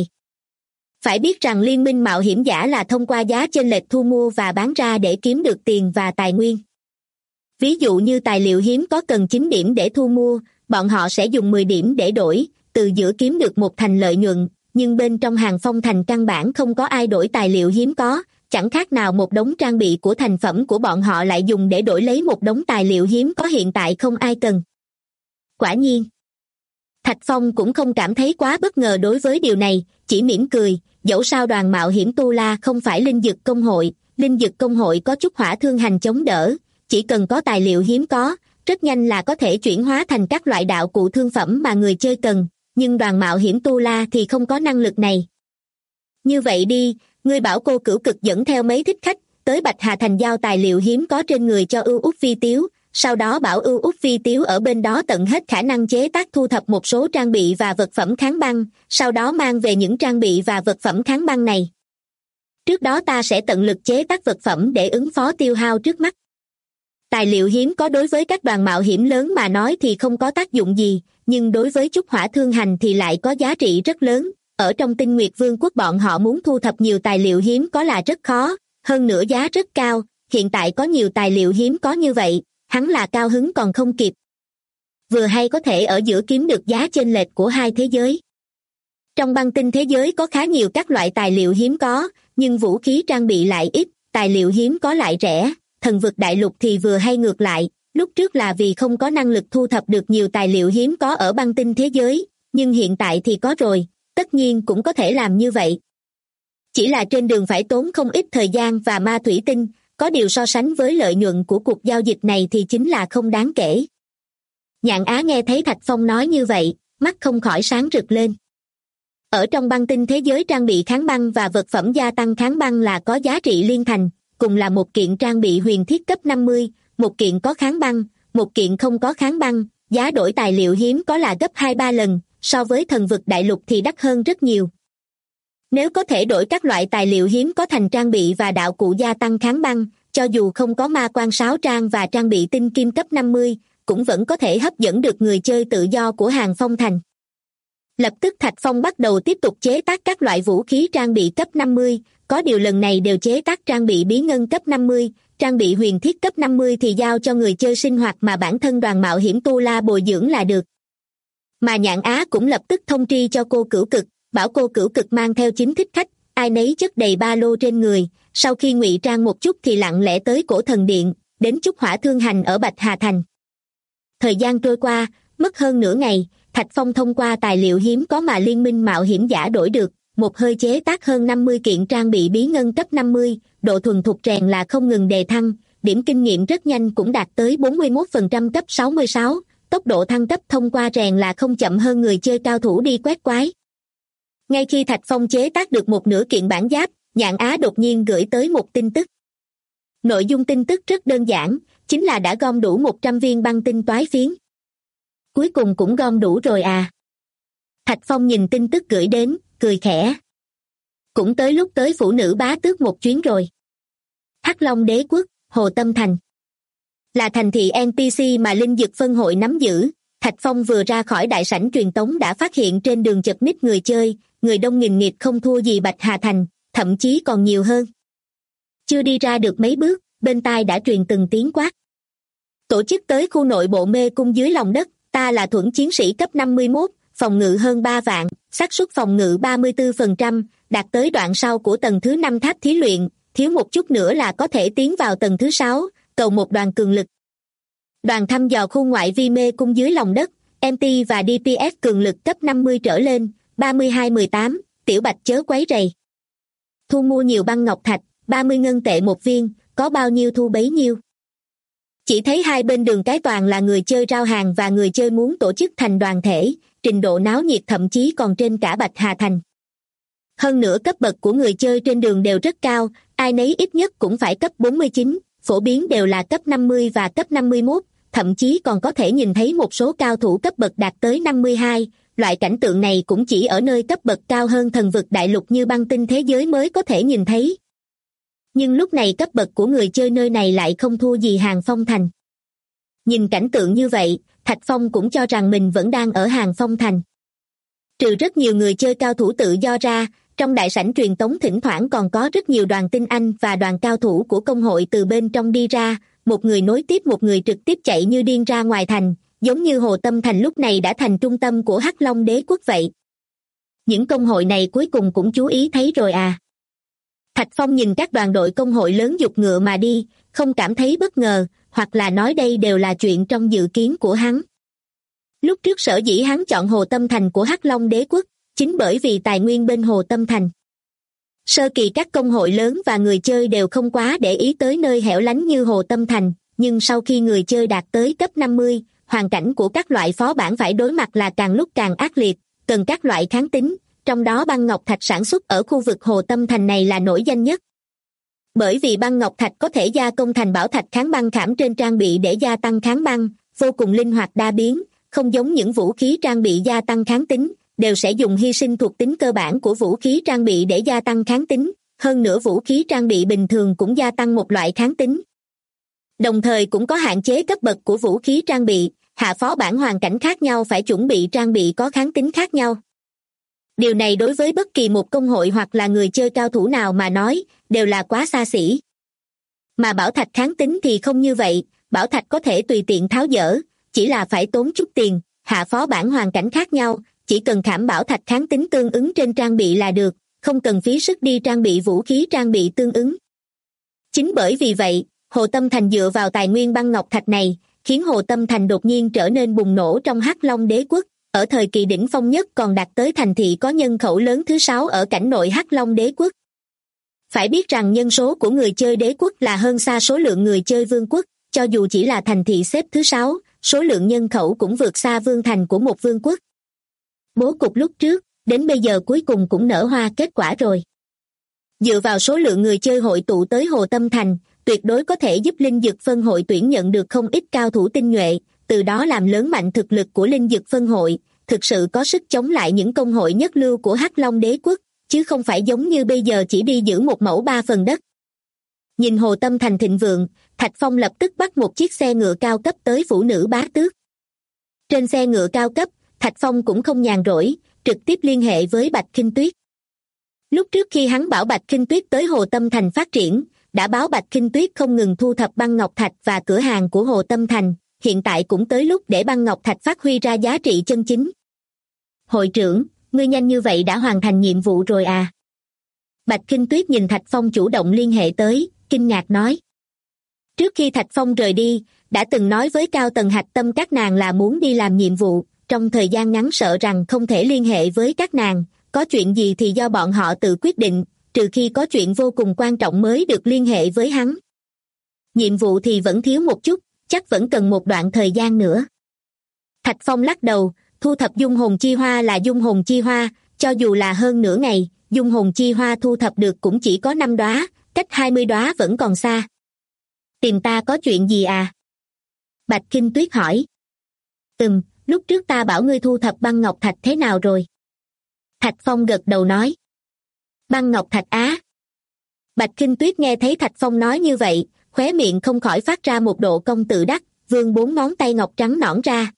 S2: Phải biết rằng liên minh mạo hiểm giả là thông qua giá chênh lệch thu mua và bán ra để kiếm được tiền và tài nguyên. Ví dụ như tài liệu hiếm có cần 9 điểm để thu mua, bọn họ sẽ dùng 10 điểm để đổi, từ giữa kiếm được một thành lợi nhuận, nhưng bên trong Hàng Phong Thành căn bản không có ai đổi tài liệu hiếm có, chẳng khác nào một đống trang bị của thành phẩm của bọn họ lại dùng để đổi lấy một đống tài liệu hiếm có hiện tại không ai cần. Quả nhiên, Thạch Phong cũng không cảm thấy quá bất ngờ đối với điều này, chỉ mỉm cười, dẫu sao đoàn mạo hiểm Tu La không phải linh dực công hội có chút hỏa thương hành chống đỡ, chỉ cần có tài liệu hiếm có, rất nhanh là có thể chuyển hóa thành các loại đạo cụ thương phẩm mà người chơi cần, nhưng đoàn mạo hiểm Tu La thì không có năng lực này. Như vậy đi, ngươi bảo cô Cửu Cực dẫn theo mấy thích khách, tới Bạch Hà Thành giao tài liệu hiếm có trên người cho Ưu Úc Phi Tiếu, sau đó bảo Ưu Úc Phi Tiếu ở bên đó tận hết khả năng chế tác thu thập một số trang bị và vật phẩm kháng băng, sau đó mang về những trang bị và vật phẩm kháng băng này. Trước đó ta sẽ tận lực chế tác vật phẩm để ứng phó tiêu hao trước mắt. Tài liệu hiếm có đối với các đoàn mạo hiểm lớn mà nói thì không có tác dụng gì, nhưng đối với Trúc Hỏa Thương Hành thì lại có giá trị rất lớn. Ở trong Tinh Nguyệt Vương quốc bọn họ muốn thu thập nhiều tài liệu hiếm có là rất khó, hơn nữa giá rất cao, hiện tại có nhiều tài liệu hiếm có như vậy, hắn là cao hứng còn không kịp. Vừa hay có thể ở giữa kiếm được giá chênh lệch của hai thế giới. Trong băng tinh thế giới có khá nhiều các loại tài liệu hiếm có, nhưng vũ khí trang bị lại ít, tài liệu hiếm có lại rẻ. Thần vực đại lục thì vừa hay ngược lại, lúc trước là vì không có năng lực thu thập được nhiều tài liệu hiếm có ở băng tinh thế giới, nhưng hiện tại thì có rồi, tất nhiên cũng có thể làm như vậy. Chỉ là trên đường phải tốn không ít thời gian và ma thủy tinh, có điều so sánh với lợi nhuận của cuộc giao dịch này thì chính là không đáng kể. Nhạn Á nghe thấy Thạch Phong nói như vậy, mắt không khỏi sáng rực lên. Ở trong băng tinh thế giới trang bị kháng băng và vật phẩm gia tăng kháng băng là có giá trị liên thành, cùng là một kiện trang bị huyền thiết cấp 50, một kiện có kháng băng, một kiện không có kháng băng, giá đổi tài liệu hiếm có là gấp 2-3 lần, so với thần vực đại lục thì đắt hơn rất nhiều. Nếu có thể đổi các loại tài liệu hiếm có thành trang bị và đạo cụ gia tăng kháng băng, cho dù không có ma quan sáo trang và trang bị tinh kim cấp 50, cũng vẫn có thể hấp dẫn được người chơi tự do của Hàng Phong Thành. Lập tức Thạch Phong bắt đầu tiếp tục chế tác các loại vũ khí trang bị cấp 50, có điều lần này đều chế tác trang bị bí ngân cấp 50, trang bị huyền thiết cấp 50 thì giao cho người chơi sinh hoạt mà bản thân đoàn mạo hiểm Tu La bồi dưỡng là được. Mà Nhạn Á cũng lập tức thông tri cho cô Cửu Cực, bảo cô Cửu Cực mang theo 9 thích khách, ai nấy chất đầy ba lô trên người, sau khi ngụy trang một chút thì lặng lẽ tới Cổ Thần Điện, đến Trúc Hỏa Thương Hành ở Bạch Hà Thành. Thời gian trôi qua, mất hơn nửa ngày, Thạch Phong thông qua tài liệu hiếm có mà liên minh mạo hiểm giả đổi được, một hơi chế tác hơn 50 kiện trang bị bí ngân cấp 50, độ thuần thục rèn là không ngừng đề thăng, điểm kinh nghiệm rất nhanh cũng đạt tới 41% cấp 66, tốc độ thăng cấp thông qua rèn là không chậm hơn người chơi cao thủ đi quét quái. Ngay khi Thạch Phong chế tác được một nửa kiện bản giáp, Nhạn Á đột nhiên gửi tới một tin tức. Nội dung tin tức rất đơn giản, chính là đã gom đủ 100 viên băng tinh toái phiến. cuối cùng cũng gom đủ rồi à? Thạch Phong nhìn tin tức gửi đến, cười khẽ. Cũng tới lúc tới phủ nữ bá tước một chuyến rồi. Hắc Long Đế Quốc, Hồ Tâm Thành. Là thành thị NPC mà Linh Dực Phân Hội nắm giữ. Thạch Phong vừa ra khỏi đại sảnh truyền tống đã phát hiện trên đường chật ních người chơi, người đông nghìn nghịt không thua gì Bạch Hà Thành, thậm chí còn nhiều hơn. Chưa đi ra được mấy bước, bên tai đã truyền từng tiếng quát. Tổ chức tới khu nội bộ mê cung dưới lòng đất, ta là thuẫn chiến sĩ cấp 51, phòng ngự hơn 3 vạn, xác suất phòng ngự 34%, đạt tới đoạn sau của tầng thứ 5 tháp thí luyện, thiếu một chút nữa là có thể tiến vào tầng thứ 6, cầu một đoàn cường lực. Đoàn thăm dò khu ngoại vi mê cung dưới lòng đất, MT và DPS cường lực cấp 50 trở lên, 32-18, tiểu Bạch chớ quấy rầy. Thu mua nhiều băng ngọc thạch, 30 ngân tệ một viên, có bao nhiêu thu bấy nhiêu. Chỉ thấy hai bên đường cái toàn là người chơi rao hàng và người chơi muốn tổ chức thành đoàn thể, trình độ náo nhiệt thậm chí còn trên cả Bạch Hà Thành. Hơn nữa cấp bậc của người chơi trên đường đều rất cao, ai nấy ít nhất cũng phải cấp 49, phổ biến đều là cấp 50 và cấp 51, thậm chí còn có thể nhìn thấy một số cao thủ cấp bậc đạt tới 52, loại cảnh tượng này cũng chỉ ở nơi cấp bậc cao hơn thần vực đại lục như băng tinh thế giới mới có thể nhìn thấy. Nhưng lúc này cấp bậc của người chơi nơi này lại không thua gì Hàng Phong Thành. Nhìn cảnh tượng như vậy, Thạch Phong cũng cho rằng mình vẫn đang ở Hàng Phong Thành. Trừ rất nhiều người chơi cao thủ tự do ra, trong đại sảnh truyền tống thỉnh thoảng còn có rất nhiều đoàn tinh anh và đoàn cao thủ của công hội từ bên trong đi ra, một người nối tiếp một người trực tiếp chạy như điên ra ngoài thành, giống như Hồ Tâm Thành lúc này đã thành trung tâm của Hắc Long Đế Quốc vậy. Những công hội này cuối cùng cũng chú ý thấy rồi à. Thạch Phong nhìn các đoàn đội công hội lớn giục ngựa mà đi, không cảm thấy bất ngờ, hoặc là nói đây đều là chuyện trong dự kiến của hắn. Lúc trước sở dĩ hắn chọn Hồ Tâm Thành của Hắc Long Đế Quốc, chính bởi vì tài nguyên bên Hồ Tâm Thành. Sơ kỳ các công hội lớn và người chơi đều không quá để ý tới nơi hẻo lánh như Hồ Tâm Thành, nhưng sau khi người chơi đạt tới cấp 50, hoàn cảnh của các loại phó bản phải đối mặt là càng lúc càng ác liệt, cần các loại kháng tính, trong đó băng ngọc thạch sản xuất ở khu vực Hồ Tâm Thành này là nổi danh nhất. Bởi vì băng ngọc thạch có thể gia công thành bảo thạch kháng băng khảm trên trang bị để gia tăng kháng băng, vô cùng linh hoạt đa biến, không giống những vũ khí trang bị gia tăng kháng tính, đều sẽ dùng hy sinh thuộc tính cơ bản của vũ khí trang bị để gia tăng kháng tính, hơn nữa vũ khí trang bị bình thường cũng gia tăng một loại kháng tính. Đồng thời cũng có hạn chế cấp bậc của vũ khí trang bị, hạ phó bản hoàn cảnh khác nhau phải chuẩn bị trang bị có kháng tính khác nhau. Điều này đối với bất kỳ một công hội hoặc là người chơi cao thủ nào mà nói, đều là quá xa xỉ. Mà bảo thạch kháng tính thì không như vậy, bảo thạch có thể tùy tiện tháo dỡ, chỉ là phải tốn chút tiền, hạ phó bản hoàn cảnh khác nhau, chỉ cần khảm bảo thạch kháng tính tương ứng trên trang bị là được, không cần phí sức đi trang bị vũ khí trang bị tương ứng. Chính bởi vì vậy, Hồ Tâm Thành dựa vào tài nguyên băng ngọc thạch này, khiến Hồ Tâm Thành đột nhiên trở nên bùng nổ trong Hắc Long Đế Quốc, ở thời kỳ đỉnh phong nhất còn đạt tới thành thị có nhân khẩu lớn thứ 6 ở cảnh nội Hắc Long Đế Quốc. Phải biết rằng nhân số của người chơi đế quốc là hơn xa số lượng người chơi vương quốc, cho dù chỉ là thành thị xếp thứ 6, số lượng nhân khẩu cũng vượt xa vương thành của một vương quốc. Bố cục lúc trước, đến bây giờ cuối cùng cũng nở hoa kết quả rồi. Dựa vào số lượng người chơi hội tụ tới Hồ Tâm Thành, tuyệt đối có thể giúp Linh Dực Phân Hội tuyển nhận được không ít cao thủ tinh nhuệ, từ đó làm lớn mạnh thực lực của Linh Dực Phân Hội, thực sự có sức chống lại những công hội nhất lưu của Hắc Long Đế Quốc, chứ không phải giống như bây giờ chỉ đi giữ một mẫu 3 phần đất. Nhìn Hồ Tâm Thành thịnh vượng, Thạch Phong lập tức bắt một chiếc xe ngựa cao cấp tới phủ nữ bá tước. Trên xe ngựa cao cấp, Thạch Phong cũng không nhàn rỗi, trực tiếp liên hệ với Bạch Khinh Tuyết. Lúc trước khi hắn bảo Bạch Khinh Tuyết tới Hồ Tâm Thành phát triển, đã báo Bạch Khinh Tuyết không ngừng thu thập băng ngọc thạch và cửa hàng của Hồ Tâm Thành, hiện tại cũng tới lúc để băng ngọc thạch phát huy ra giá trị chân chính. Hội trưởng, ngươi nhanh như vậy đã hoàn thành nhiệm vụ rồi à? Bạch Khinh Tuyết nhìn Thạch Phong chủ động liên hệ tới, kinh ngạc nói. Trước khi Thạch Phong rời đi, đã từng nói với cao tầng hạch tâm các nàng là muốn đi làm nhiệm vụ, trong thời gian ngắn sợ rằng không thể liên hệ với các nàng, có chuyện gì thì do bọn họ tự quyết định, trừ khi có chuyện vô cùng quan trọng mới được liên hệ với hắn. Nhiệm vụ thì vẫn thiếu một chút, chắc vẫn cần một đoạn thời gian nữa. Thạch Phong lắc đầu, thu thập dung hồn chi hoa là dung hồn chi hoa, cho dù là hơn nửa ngày, dung hồn chi hoa thu thập được cũng chỉ có 5 đóa, cách 20 đóa vẫn còn xa. Tìm ta có chuyện gì à? Bạch Khinh Tuyết hỏi. lúc trước ta bảo ngươi thu thập băng ngọc thạch thế nào rồi? Thạch Phong gật đầu nói. Băng ngọc thạch á. Bạch Kinh Tuyết nghe thấy Thạch Phong nói như vậy, khóe miệng không khỏi phát ra một độ cong tự đắc, vươn 4 ngón tay ngọc trắng nõn ra.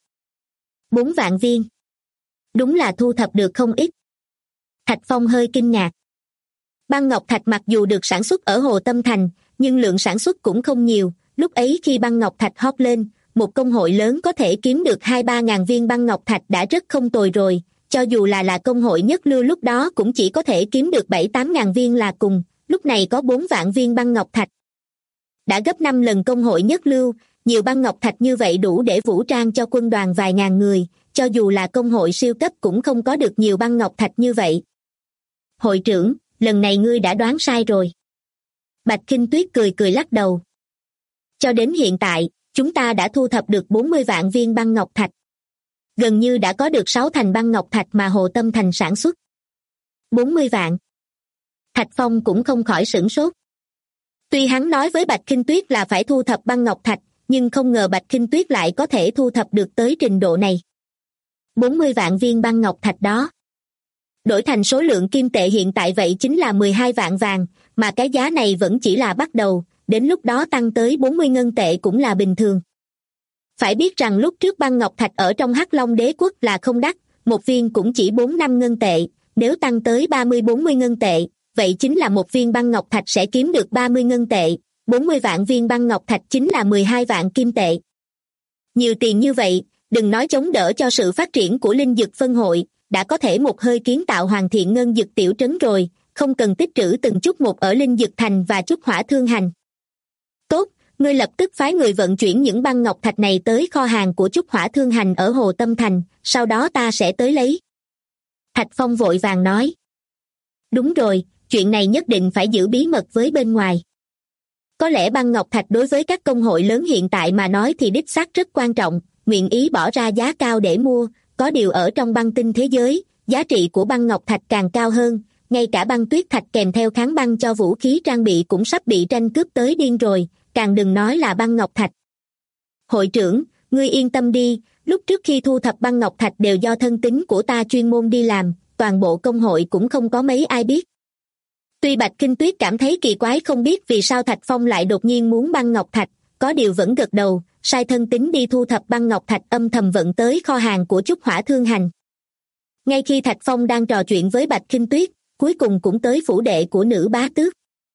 S2: 4 vạn viên. Đúng là thu thập được không ít. Thạch Phong hơi kinh ngạc. Băng ngọc thạch mặc dù được sản xuất ở Hồ Tâm Thành, nhưng lượng sản xuất cũng không nhiều. Lúc ấy khi băng ngọc thạch hot lên, một công hội lớn có thể kiếm được 2-3 ngàn viên băng ngọc thạch đã rất không tồi rồi. Cho dù là công hội nhất lưu lúc đó cũng chỉ có thể kiếm được 7-8 ngàn viên là cùng. Lúc này có 4 vạn viên băng ngọc thạch. Đã gấp 5 lần công hội nhất lưu, nhiều băng ngọc thạch như vậy đủ để vũ trang cho quân đoàn vài ngàn người. Cho dù là công hội siêu cấp cũng không có được nhiều băng ngọc thạch như vậy. Hội trưởng, lần này ngươi đã đoán sai rồi. Bạch Kinh Tuyết cười cười lắc đầu. Cho đến hiện tại, chúng ta đã thu thập được 40 vạn viên băng ngọc thạch. Gần như đã có được 6 thành băng ngọc thạch mà Hồ Tâm Thành sản xuất. 40 vạn. Thạch Phong cũng không khỏi sửng sốt. Tuy hắn nói với Bạch Kinh Tuyết là phải thu thập băng ngọc thạch, nhưng không ngờ Bạch Kinh Tuyết lại có thể thu thập được tới trình độ này. 40 vạn viên băng ngọc thạch đó. Đổi thành số lượng kim tệ hiện tại vậy chính là 12 vạn vàng, mà cái giá này vẫn chỉ là bắt đầu, đến lúc đó tăng tới 40 ngân tệ cũng là bình thường. Phải biết rằng lúc trước băng ngọc thạch ở trong Hắc Long Đế quốc là không đắt, một viên cũng chỉ 4-5 ngân tệ, nếu tăng tới 30-40 ngân tệ, vậy chính là một viên băng ngọc thạch sẽ kiếm được 30 ngân tệ, 40 vạn viên băng ngọc thạch chính là 12 vạn kim tệ. Nhiều tiền như vậy, đừng nói chống đỡ cho sự phát triển của linh dược phân hội, đã có thể một hơi kiến tạo hoàn thiện ngân dược tiểu trấn rồi, không cần tích trữ từng chút một ở linh dược thành và chút hỏa thương hành. Tốt, ngươi lập tức phái người vận chuyển những băng ngọc thạch này tới kho hàng của chút hỏa thương hành ở Hồ Tâm Thành, sau đó ta sẽ tới lấy. Thạch Phong vội vàng nói. Đúng rồi, chuyện này nhất định phải giữ bí mật với bên ngoài. Có lẽ băng ngọc thạch đối với các công hội lớn hiện tại mà nói thì đích xác rất quan trọng, nguyện ý bỏ ra giá cao để mua, có điều ở trong băng tinh thế giới, giá trị của băng ngọc thạch càng cao hơn, ngay cả băng tuyết thạch kèm theo kháng băng cho vũ khí trang bị cũng sắp bị tranh cướp tới điên rồi, càng đừng nói là băng ngọc thạch. Hội trưởng, ngươi yên tâm đi, lúc trước khi thu thập băng ngọc thạch đều do thân tín của ta chuyên môn đi làm, toàn bộ công hội cũng không có mấy ai biết. Tuy Bạch Kinh Tuyết cảm thấy kỳ quái không biết vì sao Thạch Phong lại đột nhiên muốn băng ngọc thạch, có điều vẫn gật đầu, sai thân tín đi thu thập băng ngọc thạch âm thầm vận tới kho hàng của chút hỏa thương hành. Ngay khi Thạch Phong đang trò chuyện với Bạch Kinh Tuyết, cuối cùng cũng tới phủ đệ của nữ bá tước.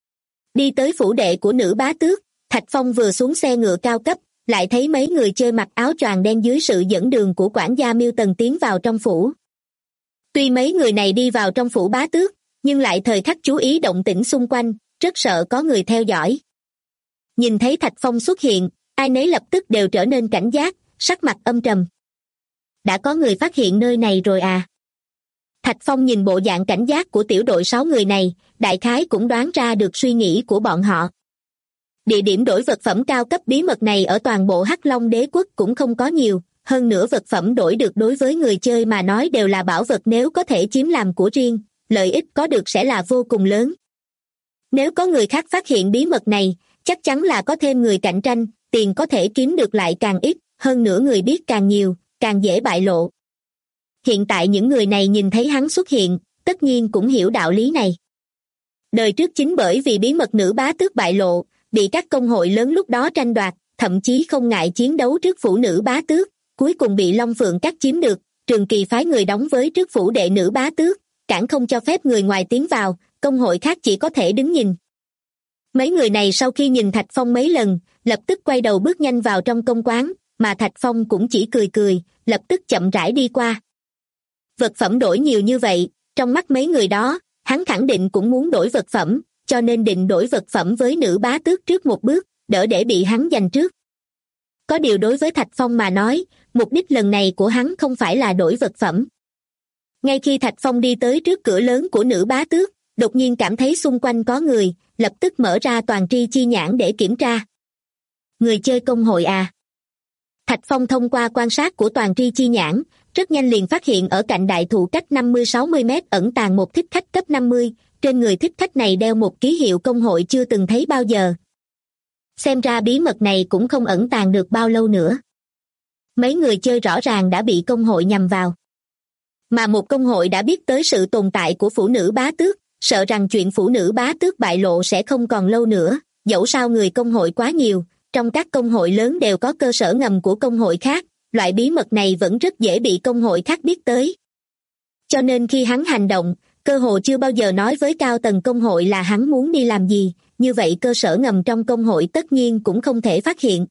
S2: Đi tới phủ đệ của nữ bá tước, Thạch Phong vừa xuống xe ngựa cao cấp, lại thấy mấy người chơi mặc áo choàng đen dưới sự dẫn đường của quản gia Miêu Tần tiến vào trong phủ. Tuy mấy người này đi vào trong phủ bá tước, nhưng lại thời khắc chú ý động tĩnh xung quanh, rất sợ có người theo dõi. Nhìn thấy Thạch Phong xuất hiện, ai nấy lập tức đều trở nên cảnh giác, sắc mặt âm trầm. Đã có người phát hiện nơi này rồi à? Thạch Phong nhìn bộ dạng cảnh giác của tiểu đội 6 người này, đại khái cũng đoán ra được suy nghĩ của bọn họ. Địa điểm đổi vật phẩm cao cấp bí mật này ở toàn bộ Hắc Long Đế quốc cũng không có nhiều, hơn nữa vật phẩm đổi được đối với người chơi mà nói đều là bảo vật nếu có thể chiếm làm của riêng, lợi ích có được sẽ là vô cùng lớn. Nếu có người khác phát hiện bí mật này, chắc chắn là có thêm người cạnh tranh, tiền có thể kiếm được lại càng ít, hơn nữa người biết càng nhiều, càng dễ bại lộ. Hiện tại những người này nhìn thấy hắn xuất hiện, tất nhiên cũng hiểu đạo lý này. Đời trước chính bởi vì bí mật nữ bá tước bại lộ, bị các công hội lớn lúc đó tranh đoạt, thậm chí không ngại chiến đấu trước phủ nữ bá tước, cuối cùng bị Long Phượng Các chiếm được, Trường Kỳ phái người đóng với trước phủ đệ nữ bá tước, cản không cho phép người ngoài tiến vào, công hội khác chỉ có thể đứng nhìn. Mấy người này sau khi nhìn Thạch Phong mấy lần, lập tức quay đầu bước nhanh vào trong công quán, mà Thạch Phong cũng chỉ cười cười, lập tức chậm rãi đi qua. Vật phẩm đổi nhiều như vậy, trong mắt mấy người đó, hắn khẳng định cũng muốn đổi vật phẩm, cho nên định đổi vật phẩm với nữ bá tước trước một bước, đỡ để bị hắn giành trước. Có điều đối với Thạch Phong mà nói, mục đích lần này của hắn không phải là đổi vật phẩm. Ngay khi Thạch Phong đi tới trước cửa lớn của nữ bá tước, đột nhiên cảm thấy xung quanh có người, lập tức mở ra toàn tri chi nhãn để kiểm tra. Người chơi công hội à? Thạch Phong thông qua quan sát của toàn tri chi nhãn, rất nhanh liền phát hiện ở cạnh đại thụ cách 50-60 mét ẩn tàng một thích khách cấp 50, trên người thích khách này đeo một ký hiệu công hội chưa từng thấy bao giờ. Xem ra bí mật này cũng không ẩn tàng được bao lâu nữa. Mấy người chơi rõ ràng đã bị công hội nhằm vào. Mà một công hội đã biết tới sự tồn tại của phụ nữ bá tước, sợ rằng chuyện phụ nữ bá tước bại lộ sẽ không còn lâu nữa, dẫu sao người công hội quá nhiều, trong các công hội lớn đều có cơ sở ngầm của công hội khác, loại bí mật này vẫn rất dễ bị công hội khác biết tới. Cho nên khi hắn hành động, cơ hồ chưa bao giờ nói với cao tầng công hội là hắn muốn đi làm gì, như vậy cơ sở ngầm trong công hội tất nhiên cũng không thể phát hiện.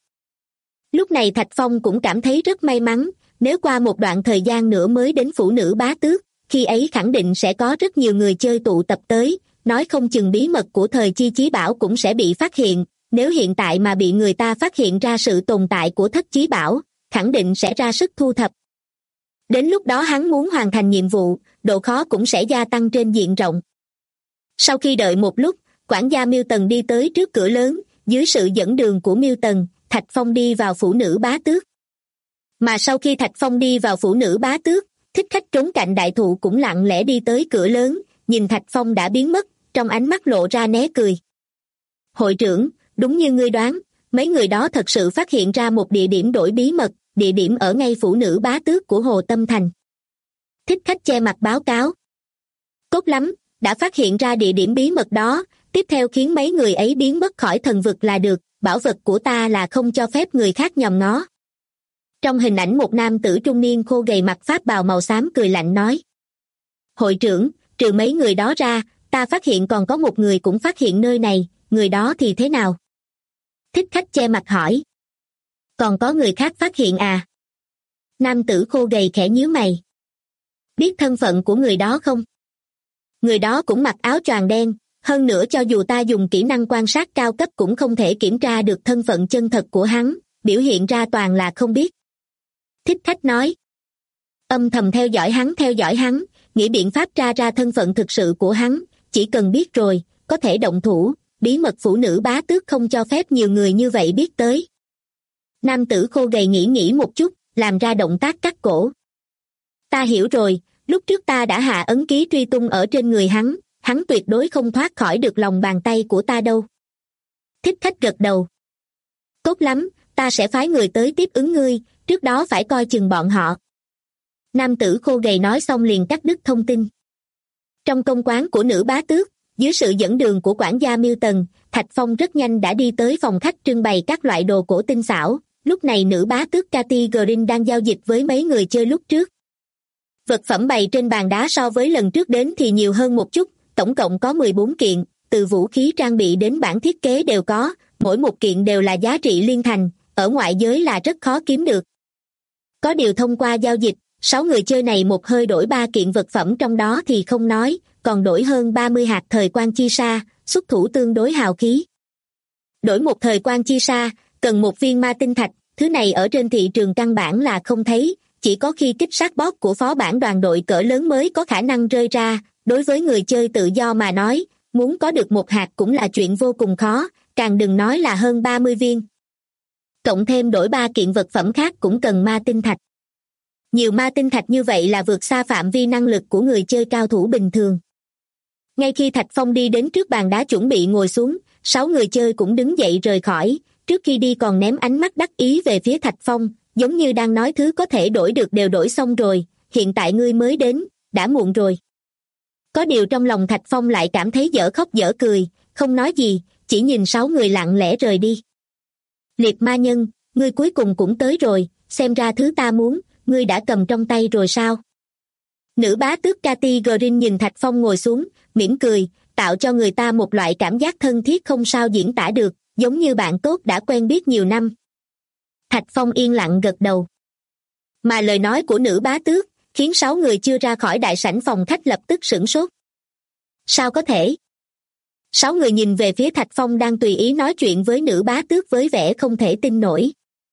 S2: Lúc này Thạch Phong cũng cảm thấy rất may mắn, nếu qua một đoạn thời gian nữa mới đến phụ nữ bá tước, khi ấy khẳng định sẽ có rất nhiều người chơi tụ tập tới, nói không chừng bí mật của thời chi chí bảo cũng sẽ bị phát hiện, nếu hiện tại mà bị người ta phát hiện ra sự tồn tại của thất chí bảo, khẳng định sẽ ra sức thu thập. Đến lúc đó hắn muốn hoàn thành nhiệm vụ, độ khó cũng sẽ gia tăng trên diện rộng. Sau khi đợi một lúc, quản gia Milton đi tới trước cửa lớn, dưới sự dẫn đường của Milton, Thạch Phong đi vào phủ nữ bá tước. Mà sau khi Thạch Phong đi vào phủ nữ bá tước, thích khách trốn cạnh đại thụ cũng lặng lẽ đi tới cửa lớn, nhìn Thạch Phong đã biến mất, trong ánh mắt lộ ra né cười. Hội trưởng, đúng như ngươi đoán, mấy người đó thật sự phát hiện ra một địa điểm đổi bí mật, địa điểm ở ngay phủ nữ bá tước của Hồ Tâm Thành. Thích khách che mặt báo cáo. Tốt lắm, đã phát hiện ra địa điểm bí mật đó, tiếp theo khiến mấy người ấy biến mất khỏi thần vực là được, bảo vật của ta là không cho phép người khác nhòm ngó. Trong hình ảnh một nam tử trung niên khô gầy mặc pháp bào màu xám cười lạnh nói. Hội trưởng, trừ mấy người đó ra, ta phát hiện còn có một người cũng phát hiện nơi này, người đó thì thế nào? Thích khách che mặt hỏi. Còn có người khác phát hiện à? Nam tử khô gầy khẽ nhíu mày. Biết thân phận của người đó không? Người đó cũng mặc áo choàng đen, hơn nữa cho dù ta dùng kỹ năng quan sát cao cấp cũng không thể kiểm tra được thân phận chân thật của hắn, biểu hiện ra toàn là không biết. Thích khách nói. Âm thầm theo dõi hắn, nghĩ biện pháp tra ra thân phận thực sự của hắn, chỉ cần biết rồi, có thể động thủ, bí mật phụ nữ bá tước không cho phép nhiều người như vậy biết tới. Nam tử khô gầy nghĩ một chút, làm ra động tác cắt cổ. Ta hiểu rồi, lúc trước ta đã hạ ấn ký truy tung ở trên người hắn, hắn tuyệt đối không thoát khỏi được lòng bàn tay của ta đâu. Thích khách gật đầu. Tốt lắm, ta sẽ phái người tới tiếp ứng ngươi, trước đó phải coi chừng bọn họ. Nam tử khô gầy nói xong liền cắt đứt thông tin. Trong công quán của nữ bá tước, dưới sự dẫn đường của quản gia Milton, Thạch Phong rất nhanh đã đi tới phòng khách trưng bày các loại đồ cổ tinh xảo. Lúc này nữ bá tước Cathy Green đang giao dịch với mấy người chơi lúc trước. Vật phẩm bày trên bàn đá so với lần trước đến thì nhiều hơn một chút, tổng cộng có 14 kiện, từ vũ khí trang bị đến bản thiết kế đều có, mỗi một kiện đều là giá trị liên thành, ở ngoại giới là rất khó kiếm được. Có điều thông qua giao dịch, 6 người chơi này một hơi đổi 3 kiện vật phẩm trong đó thì không nói, còn đổi hơn 30 hạt thời quang chi sa, xuất thủ tương đối hào khí. Đổi một thời quang chi sa, cần một viên ma tinh thạch, thứ này ở trên thị trường căn bản là không thấy, chỉ có khi kích sát boss của phó bản đoàn đội cỡ lớn mới có khả năng rơi ra, đối với người chơi tự do mà nói, muốn có được một hạt cũng là chuyện vô cùng khó, càng đừng nói là hơn 30 viên. Cộng thêm đổi 3 kiện vật phẩm khác cũng cần ma tinh thạch. Nhiều ma tinh thạch như vậy là vượt xa phạm vi năng lực của người chơi cao thủ bình thường. Ngay khi Thạch Phong đi đến trước bàn đá chuẩn bị ngồi xuống, 6 người chơi cũng đứng dậy rời khỏi, trước khi đi còn ném ánh mắt đắc ý về phía Thạch Phong, giống như đang nói thứ có thể đổi được đều đổi xong rồi, hiện tại ngươi mới đến, đã muộn rồi. Có điều trong lòng Thạch Phong lại cảm thấy dở khóc dở cười, không nói gì, chỉ nhìn 6 người lặng lẽ rời đi. Liệt ma nhân, ngươi cuối cùng cũng tới rồi, xem ra thứ ta muốn, ngươi đã cầm trong tay rồi sao? Nữ bá tước Cathy Green nhìn Thạch Phong ngồi xuống, mỉm cười, tạo cho người ta một loại cảm giác thân thiết không sao diễn tả được, giống như bạn tốt đã quen biết nhiều năm. Thạch Phong yên lặng gật đầu. Mà lời nói của nữ bá tước, khiến 6 người chưa ra khỏi đại sảnh phòng khách lập tức sửng sốt. Sao có thể? 6 người nhìn về phía Thạch Phong đang tùy ý nói chuyện với nữ bá tước với vẻ không thể tin nổi.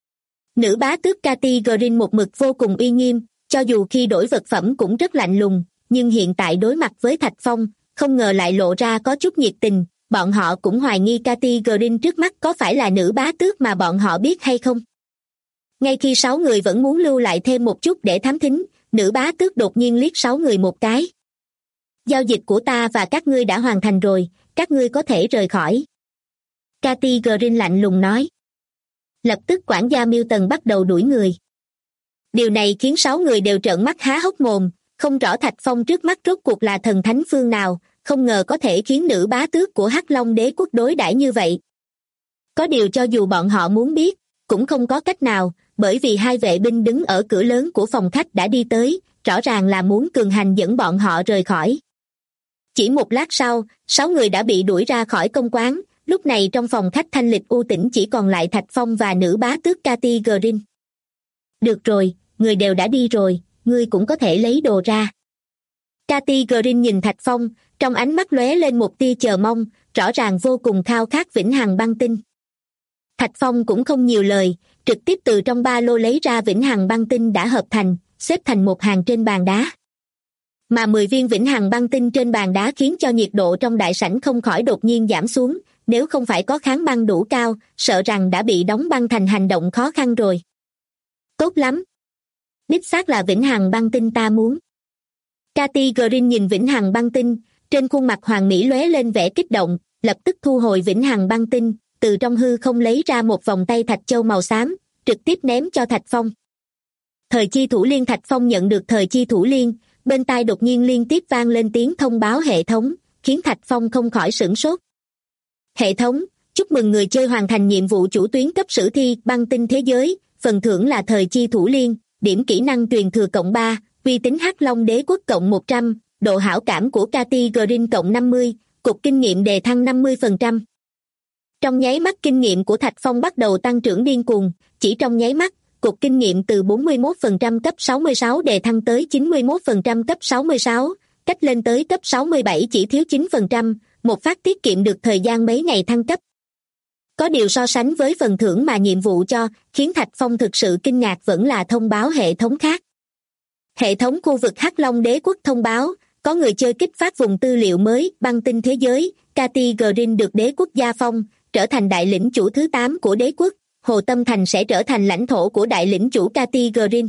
S2: Nữ bá tước Cathy Green một mực vô cùng uy nghiêm, cho dù khi đổi vật phẩm cũng rất lạnh lùng, nhưng hiện tại đối mặt với Thạch Phong, không ngờ lại lộ ra có chút nhiệt tình, bọn họ cũng hoài nghi Cathy Green trước mắt có phải là nữ bá tước mà bọn họ biết hay không. Ngay khi 6 người vẫn muốn lưu lại thêm một chút để thám thính, nữ bá tước đột nhiên liếc 6 người một cái. Giao dịch của ta và các ngươi đã hoàn thành rồi, các ngươi có thể rời khỏi. Cathy Green lạnh lùng nói. Lập tức quản gia Milton bắt đầu đuổi người. Điều này khiến 6 người đều trợn mắt há hốc mồm, không rõ Thạch Phong trước mắt rốt cuộc là thần thánh phương nào, không ngờ có thể khiến nữ bá tước của Hắc Long Đế quốc đối đãi như vậy. Có điều cho dù bọn họ muốn biết, cũng không có cách nào, bởi vì hai vệ binh đứng ở cửa lớn của phòng khách đã đi tới, rõ ràng là muốn cường hành dẫn bọn họ rời khỏi. Chỉ một lát sau, 6 người đã bị đuổi ra khỏi công quán, lúc này trong phòng khách thanh lịch u tĩnh chỉ còn lại Thạch Phong và nữ bá tước Cathy Green. Được rồi, người đều đã đi rồi, ngươi cũng có thể lấy đồ ra. Cathy Green nhìn Thạch Phong, trong ánh mắt lóe lên một tia chờ mong, rõ ràng vô cùng khao khát vĩnh hằng băng tinh. Thạch Phong cũng không nhiều lời, trực tiếp từ trong ba lô lấy ra vĩnh hằng băng tinh đã hợp thành, xếp thành một hàng trên bàn đá. Mà 10 viên vĩnh hằng băng tinh trên bàn đá khiến cho nhiệt độ trong đại sảnh không khỏi đột nhiên giảm xuống, nếu không phải có kháng băng đủ cao, sợ rằng đã bị đóng băng thành hành động khó khăn rồi. Tốt lắm. Đích xác là vĩnh hằng băng tinh ta muốn. Cathy Green nhìn vĩnh hằng băng tinh, trên khuôn mặt hoàng mỹ lóe lên vẻ kích động, lập tức thu hồi vĩnh hằng băng tinh, từ trong hư không lấy ra một vòng tay thạch châu màu xám, trực tiếp ném cho Thạch Phong. Thời chi thủ liên. Thạch Phong nhận được thời chi thủ liên, bên tai đột nhiên liên tiếp vang lên tiếng thông báo hệ thống, khiến Thạch Phong không khỏi sửng sốt. Hệ thống, chúc mừng người chơi hoàn thành nhiệm vụ chủ tuyến cấp sử thi băng tinh thế giới, phần thưởng là thời chi thủ liên, điểm kỹ năng truyền thừa cộng 3, uy tín Hắc Long Đế quốc cộng 100, độ hảo cảm của Cathy Green cộng 50, cục kinh nghiệm đề thăng 50%. Trong nháy mắt kinh nghiệm của Thạch Phong bắt đầu tăng trưởng điên cuồng, chỉ trong nháy mắt, cục kinh nghiệm từ 41% cấp 66 đề thăng tới 91% cấp 66, cách lên tới cấp 67 chỉ thiếu 9%, một phát tiết kiệm được thời gian mấy ngày thăng cấp. Có điều so sánh với phần thưởng mà nhiệm vụ cho, khiến Thạch Phong thực sự kinh ngạc vẫn là thông báo hệ thống khác. Hệ thống khu vực Hắc Long Đế quốc thông báo, có người chơi kích phát vùng tư liệu mới, băng tinh thế giới, Cathy Green được đế quốc gia phong, trở thành đại lĩnh chủ thứ 8 của đế quốc, Hồ Tâm Thành sẽ trở thành lãnh thổ của đại lĩnh chủ Cathy Green.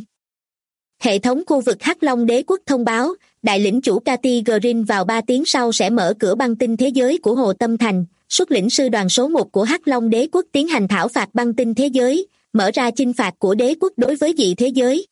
S2: Hệ thống khu vực Hắc Long Đế quốc thông báo, đại lĩnh chủ Cathy Green vào 3 tiếng sau sẽ mở cửa băng tinh thế giới của Hồ Tâm Thành, xuất lĩnh sư đoàn số 1 của Hắc Long Đế quốc tiến hành thảo phạt băng tinh thế giới, mở ra chinh phạt của đế quốc đối với dị thế giới.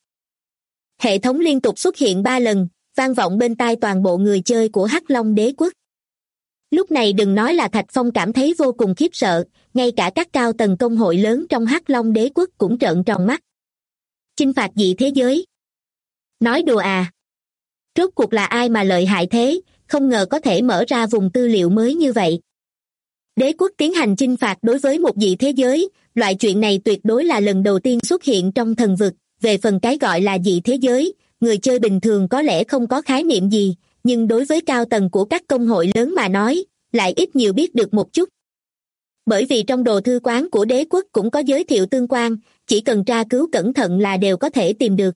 S2: Hệ thống liên tục xuất hiện 3 lần, vang vọng bên tai toàn bộ người chơi của Hắc Long Đế quốc. Lúc này đừng nói là Thạch Phong cảm thấy vô cùng khiếp sợ, ngay cả các cao tầng công hội lớn trong Hắc Long Đế quốc cũng trợn tròn mắt. Chinh phạt dị thế giới? Nói đùa à? Rốt cuộc là ai mà lợi hại thế, không ngờ có thể mở ra vùng tư liệu mới như vậy. Đế quốc tiến hành chinh phạt đối với một dị thế giới, loại chuyện này tuyệt đối là lần đầu tiên xuất hiện trong thần vực. Về phần cái gọi là dị thế giới, người chơi bình thường có lẽ không có khái niệm gì, nhưng đối với cao tầng của các công hội lớn mà nói, lại ít nhiều biết được một chút. Bởi vì trong đồ thư quán của đế quốc cũng có giới thiệu tương quan, chỉ cần tra cứu cẩn thận là đều có thể tìm được.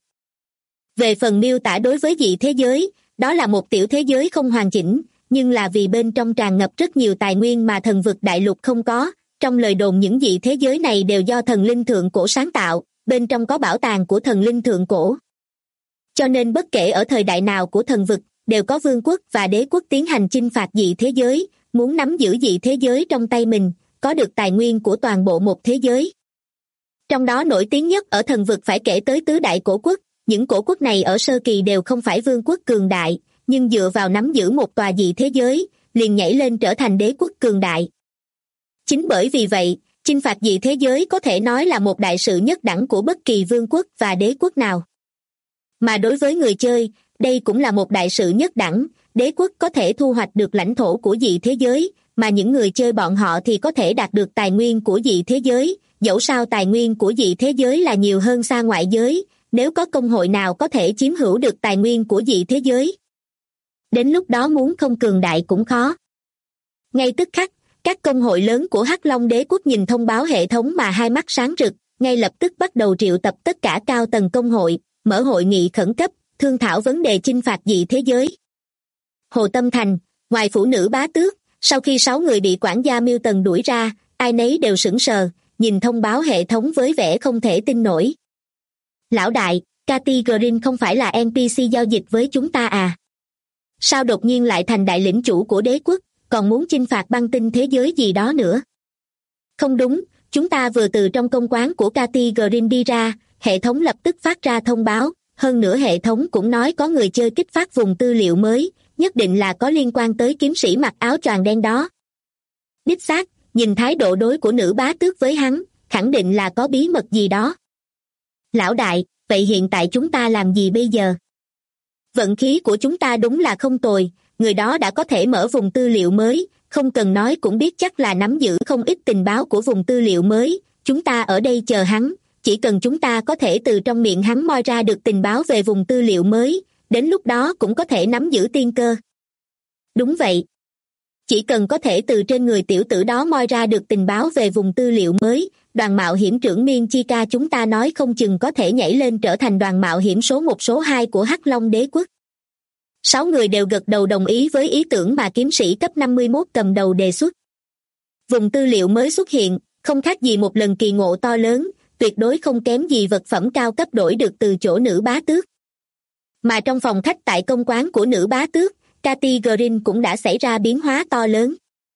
S2: Về phần miêu tả đối với dị thế giới, đó là một tiểu thế giới không hoàn chỉnh, nhưng là vì bên trong tràn ngập rất nhiều tài nguyên mà thần vực đại lục không có, trong lời đồn những dị thế giới này đều do thần linh thượng cổ sáng tạo, bên trong có bảo tàng của thần linh thượng cổ. Cho nên bất kể ở thời đại nào của thần vực, đều có vương quốc và đế quốc tiến hành chinh phạt dị thế giới, muốn nắm giữ dị thế giới trong tay mình, có được tài nguyên của toàn bộ một thế giới. Trong đó nổi tiếng nhất ở thần vực phải kể tới tứ đại cổ quốc, những cổ quốc này ở sơ kỳ đều không phải vương quốc cường đại, nhưng dựa vào nắm giữ một tòa dị thế giới, liền nhảy lên trở thành đế quốc cường đại. Chính bởi vì vậy, chinh phạt dị thế giới có thể nói là một đại sự nhất đẳng của bất kỳ vương quốc và đế quốc nào. Mà đối với người chơi, đây cũng là một đại sự nhất đẳng, đế quốc có thể thu hoạch được lãnh thổ của dị thế giới, mà những người chơi bọn họ thì có thể đạt được tài nguyên của dị thế giới, dẫu sao tài nguyên của dị thế giới là nhiều hơn xa ngoại giới, nếu có công hội nào có thể chiếm hữu được tài nguyên của dị thế giới. Đến lúc đó muốn không cường đại cũng khó. Ngay tức khắc, các công hội lớn của Hắc Long Đế quốc nhìn thông báo hệ thống mà hai mắt sáng rực, ngay lập tức bắt đầu triệu tập tất cả cao tầng công hội, mở hội nghị khẩn cấp, thương thảo vấn đề chinh phạt dị thế giới. Hồ Tâm Thành, ngoài phụ nữ bá tước, sau khi 6 người bị quản gia Milton đuổi ra, ai nấy đều sững sờ, nhìn thông báo hệ thống với vẻ không thể tin nổi. Lão đại, Cathy Green không phải là NPC giao dịch với chúng ta à? Sao đột nhiên lại thành đại lĩnh chủ của đế quốc, còn muốn chinh phạt băng tinh thế giới gì đó nữa? Không đúng, chúng ta vừa từ trong công quán của Cathy Green đi ra, hệ thống lập tức phát ra thông báo, hơn nữa hệ thống cũng nói có người chơi kích phát vùng tư liệu mới, nhất định là có liên quan tới kiếm sĩ mặc áo choàng đen đó. Đích xác, nhìn thái độ đối của nữ bá tước với hắn, khẳng định là có bí mật gì đó. Lão đại, vậy hiện tại chúng ta làm gì bây giờ? Vận khí của chúng ta đúng là không tồi, người đó đã có thể mở vùng tư liệu mới, không cần nói cũng biết chắc là nắm giữ không ít tình báo của vùng tư liệu mới, chúng ta ở đây chờ hắn, chỉ cần chúng ta có thể từ trong miệng hắn moi ra được tình báo về vùng tư liệu mới, đến lúc đó cũng có thể nắm giữ tiên cơ. Đúng vậy. Chỉ cần có thể từ trên người tiểu tử đó moi ra được tình báo về vùng tư liệu mới, đoàn mạo hiểm trưởng Miên Chi Ca chúng ta nói không chừng có thể nhảy lên trở thành đoàn mạo hiểm số 1 số 2 của Hắc Long Đế quốc. 6 người đều gật đầu đồng ý với ý tưởng mà kiếm sĩ cấp 51 cầm đầu đề xuất. Vùng tư liệu mới xuất hiện, không khác gì một lần kỳ ngộ to lớn, tuyệt đối không kém gì vật phẩm cao cấp đổi được từ chỗ nữ bá tước. Mà trong phòng khách tại công quán của nữ bá tước, Cathy Green cũng đã xảy ra biến hóa to lớn.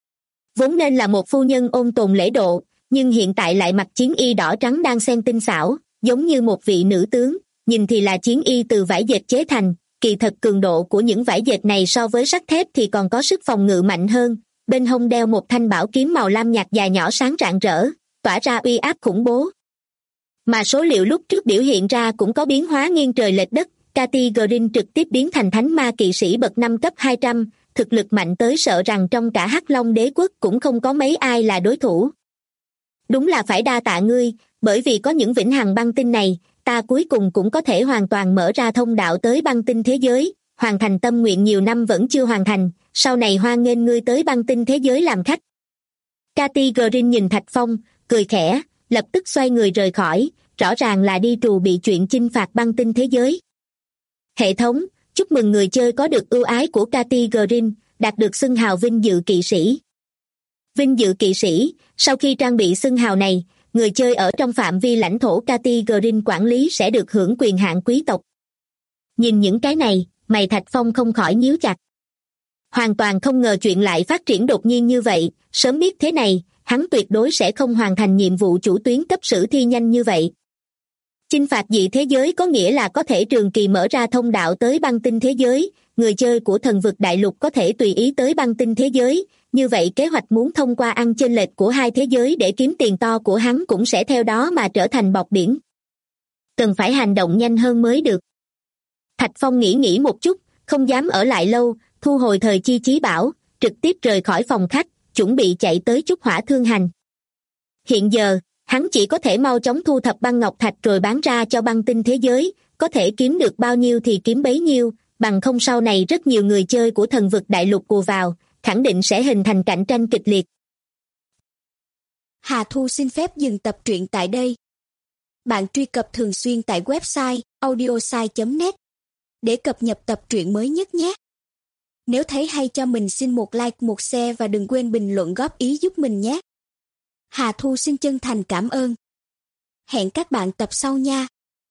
S2: Vốn nên là một phu nhân ôn tồn lễ độ, nhưng hiện tại lại mặc chiến y đỏ trắng đan xen tinh xảo, giống như một vị nữ tướng, nhìn thì là chiến y từ vải dệt chế thành, kỳ thật cường độ của những vải dệt này so với sắt thép thì còn có sức phòng ngự mạnh hơn, bên hông đeo một thanh bảo kiếm màu lam nhạt dài nhỏ sáng rạng rỡ, tỏa ra uy áp khủng bố. Mà số liệu lúc trước biểu hiện ra cũng có biến hóa nghiêng trời lệch đất, Cathy Green trực tiếp biến thành thánh ma kỵ sĩ bậc 5 cấp 200, thực lực mạnh tới sợ rằng trong cả Hắc Long Đế quốc cũng không có mấy ai là đối thủ. Đúng là phải đa tạ ngươi, bởi vì có những vĩnh hằng băng tinh này, ta cuối cùng cũng có thể hoàn toàn mở ra thông đạo tới băng tinh thế giới, hoàn thành tâm nguyện nhiều năm vẫn chưa hoàn thành, sau này hoan nghênh ngươi tới băng tinh thế giới làm khách. Cathy Green nhìn Thạch Phong, cười khẽ, lập tức xoay người rời khỏi, rõ ràng là đi trù bị chuyện chinh phạt băng tinh thế giới. Hệ thống, chúc mừng người chơi có được ưu ái của Cathy Green, đạt được xưng hào vinh dự kỵ sĩ. Vinh dự kỵ sĩ, sau khi trang bị xưng hào này, người chơi ở trong phạm vi lãnh thổ Cathy Green quản lý sẽ được hưởng quyền hạn quý tộc. Nhìn những cái này, mày Thạch Phong không khỏi nhíu chặt. Hoàn toàn không ngờ chuyện lại phát triển đột nhiên như vậy, sớm biết thế này, hắn tuyệt đối sẽ không hoàn thành nhiệm vụ chủ tuyến cấp sử thi nhanh như vậy. Chinh phạt dị thế giới có nghĩa là có thể trường kỳ mở ra thông đạo tới băng tinh thế giới, người chơi của thần vực đại lục có thể tùy ý tới băng tinh thế giới, như vậy kế hoạch muốn thông qua ăn chênh lệch của hai thế giới để kiếm tiền to của hắn cũng sẽ theo đó mà trở thành bọt biển. Cần phải hành động nhanh hơn mới được. Thạch Phong nghĩ một chút, không dám ở lại lâu, thu hồi thời chi chí bảo, trực tiếp rời khỏi phòng khách, chuẩn bị chạy tới Trúc Hỏa Thương Hành. Hiện giờ, hắn chỉ có thể mau chóng thu thập băng ngọc thạch rồi bán ra cho băng tinh thế giới, có thể kiếm được bao nhiêu thì kiếm bấy nhiêu, bằng không sau này rất nhiều người chơi của thần vực đại lục ùa vào, khẳng định sẽ hình thành cạnh tranh kịch liệt.
S3: Hà Thu xin phép dừng tập truyện tại đây. Bạn truy cập thường xuyên tại website audiosai.net để cập nhật tập truyện mới nhất nhé. Nếu thấy hay cho mình xin một like, một share và đừng quên bình luận góp ý giúp mình nhé. Hà Thu xin chân thành cảm ơn. Hẹn các bạn tập sau nha.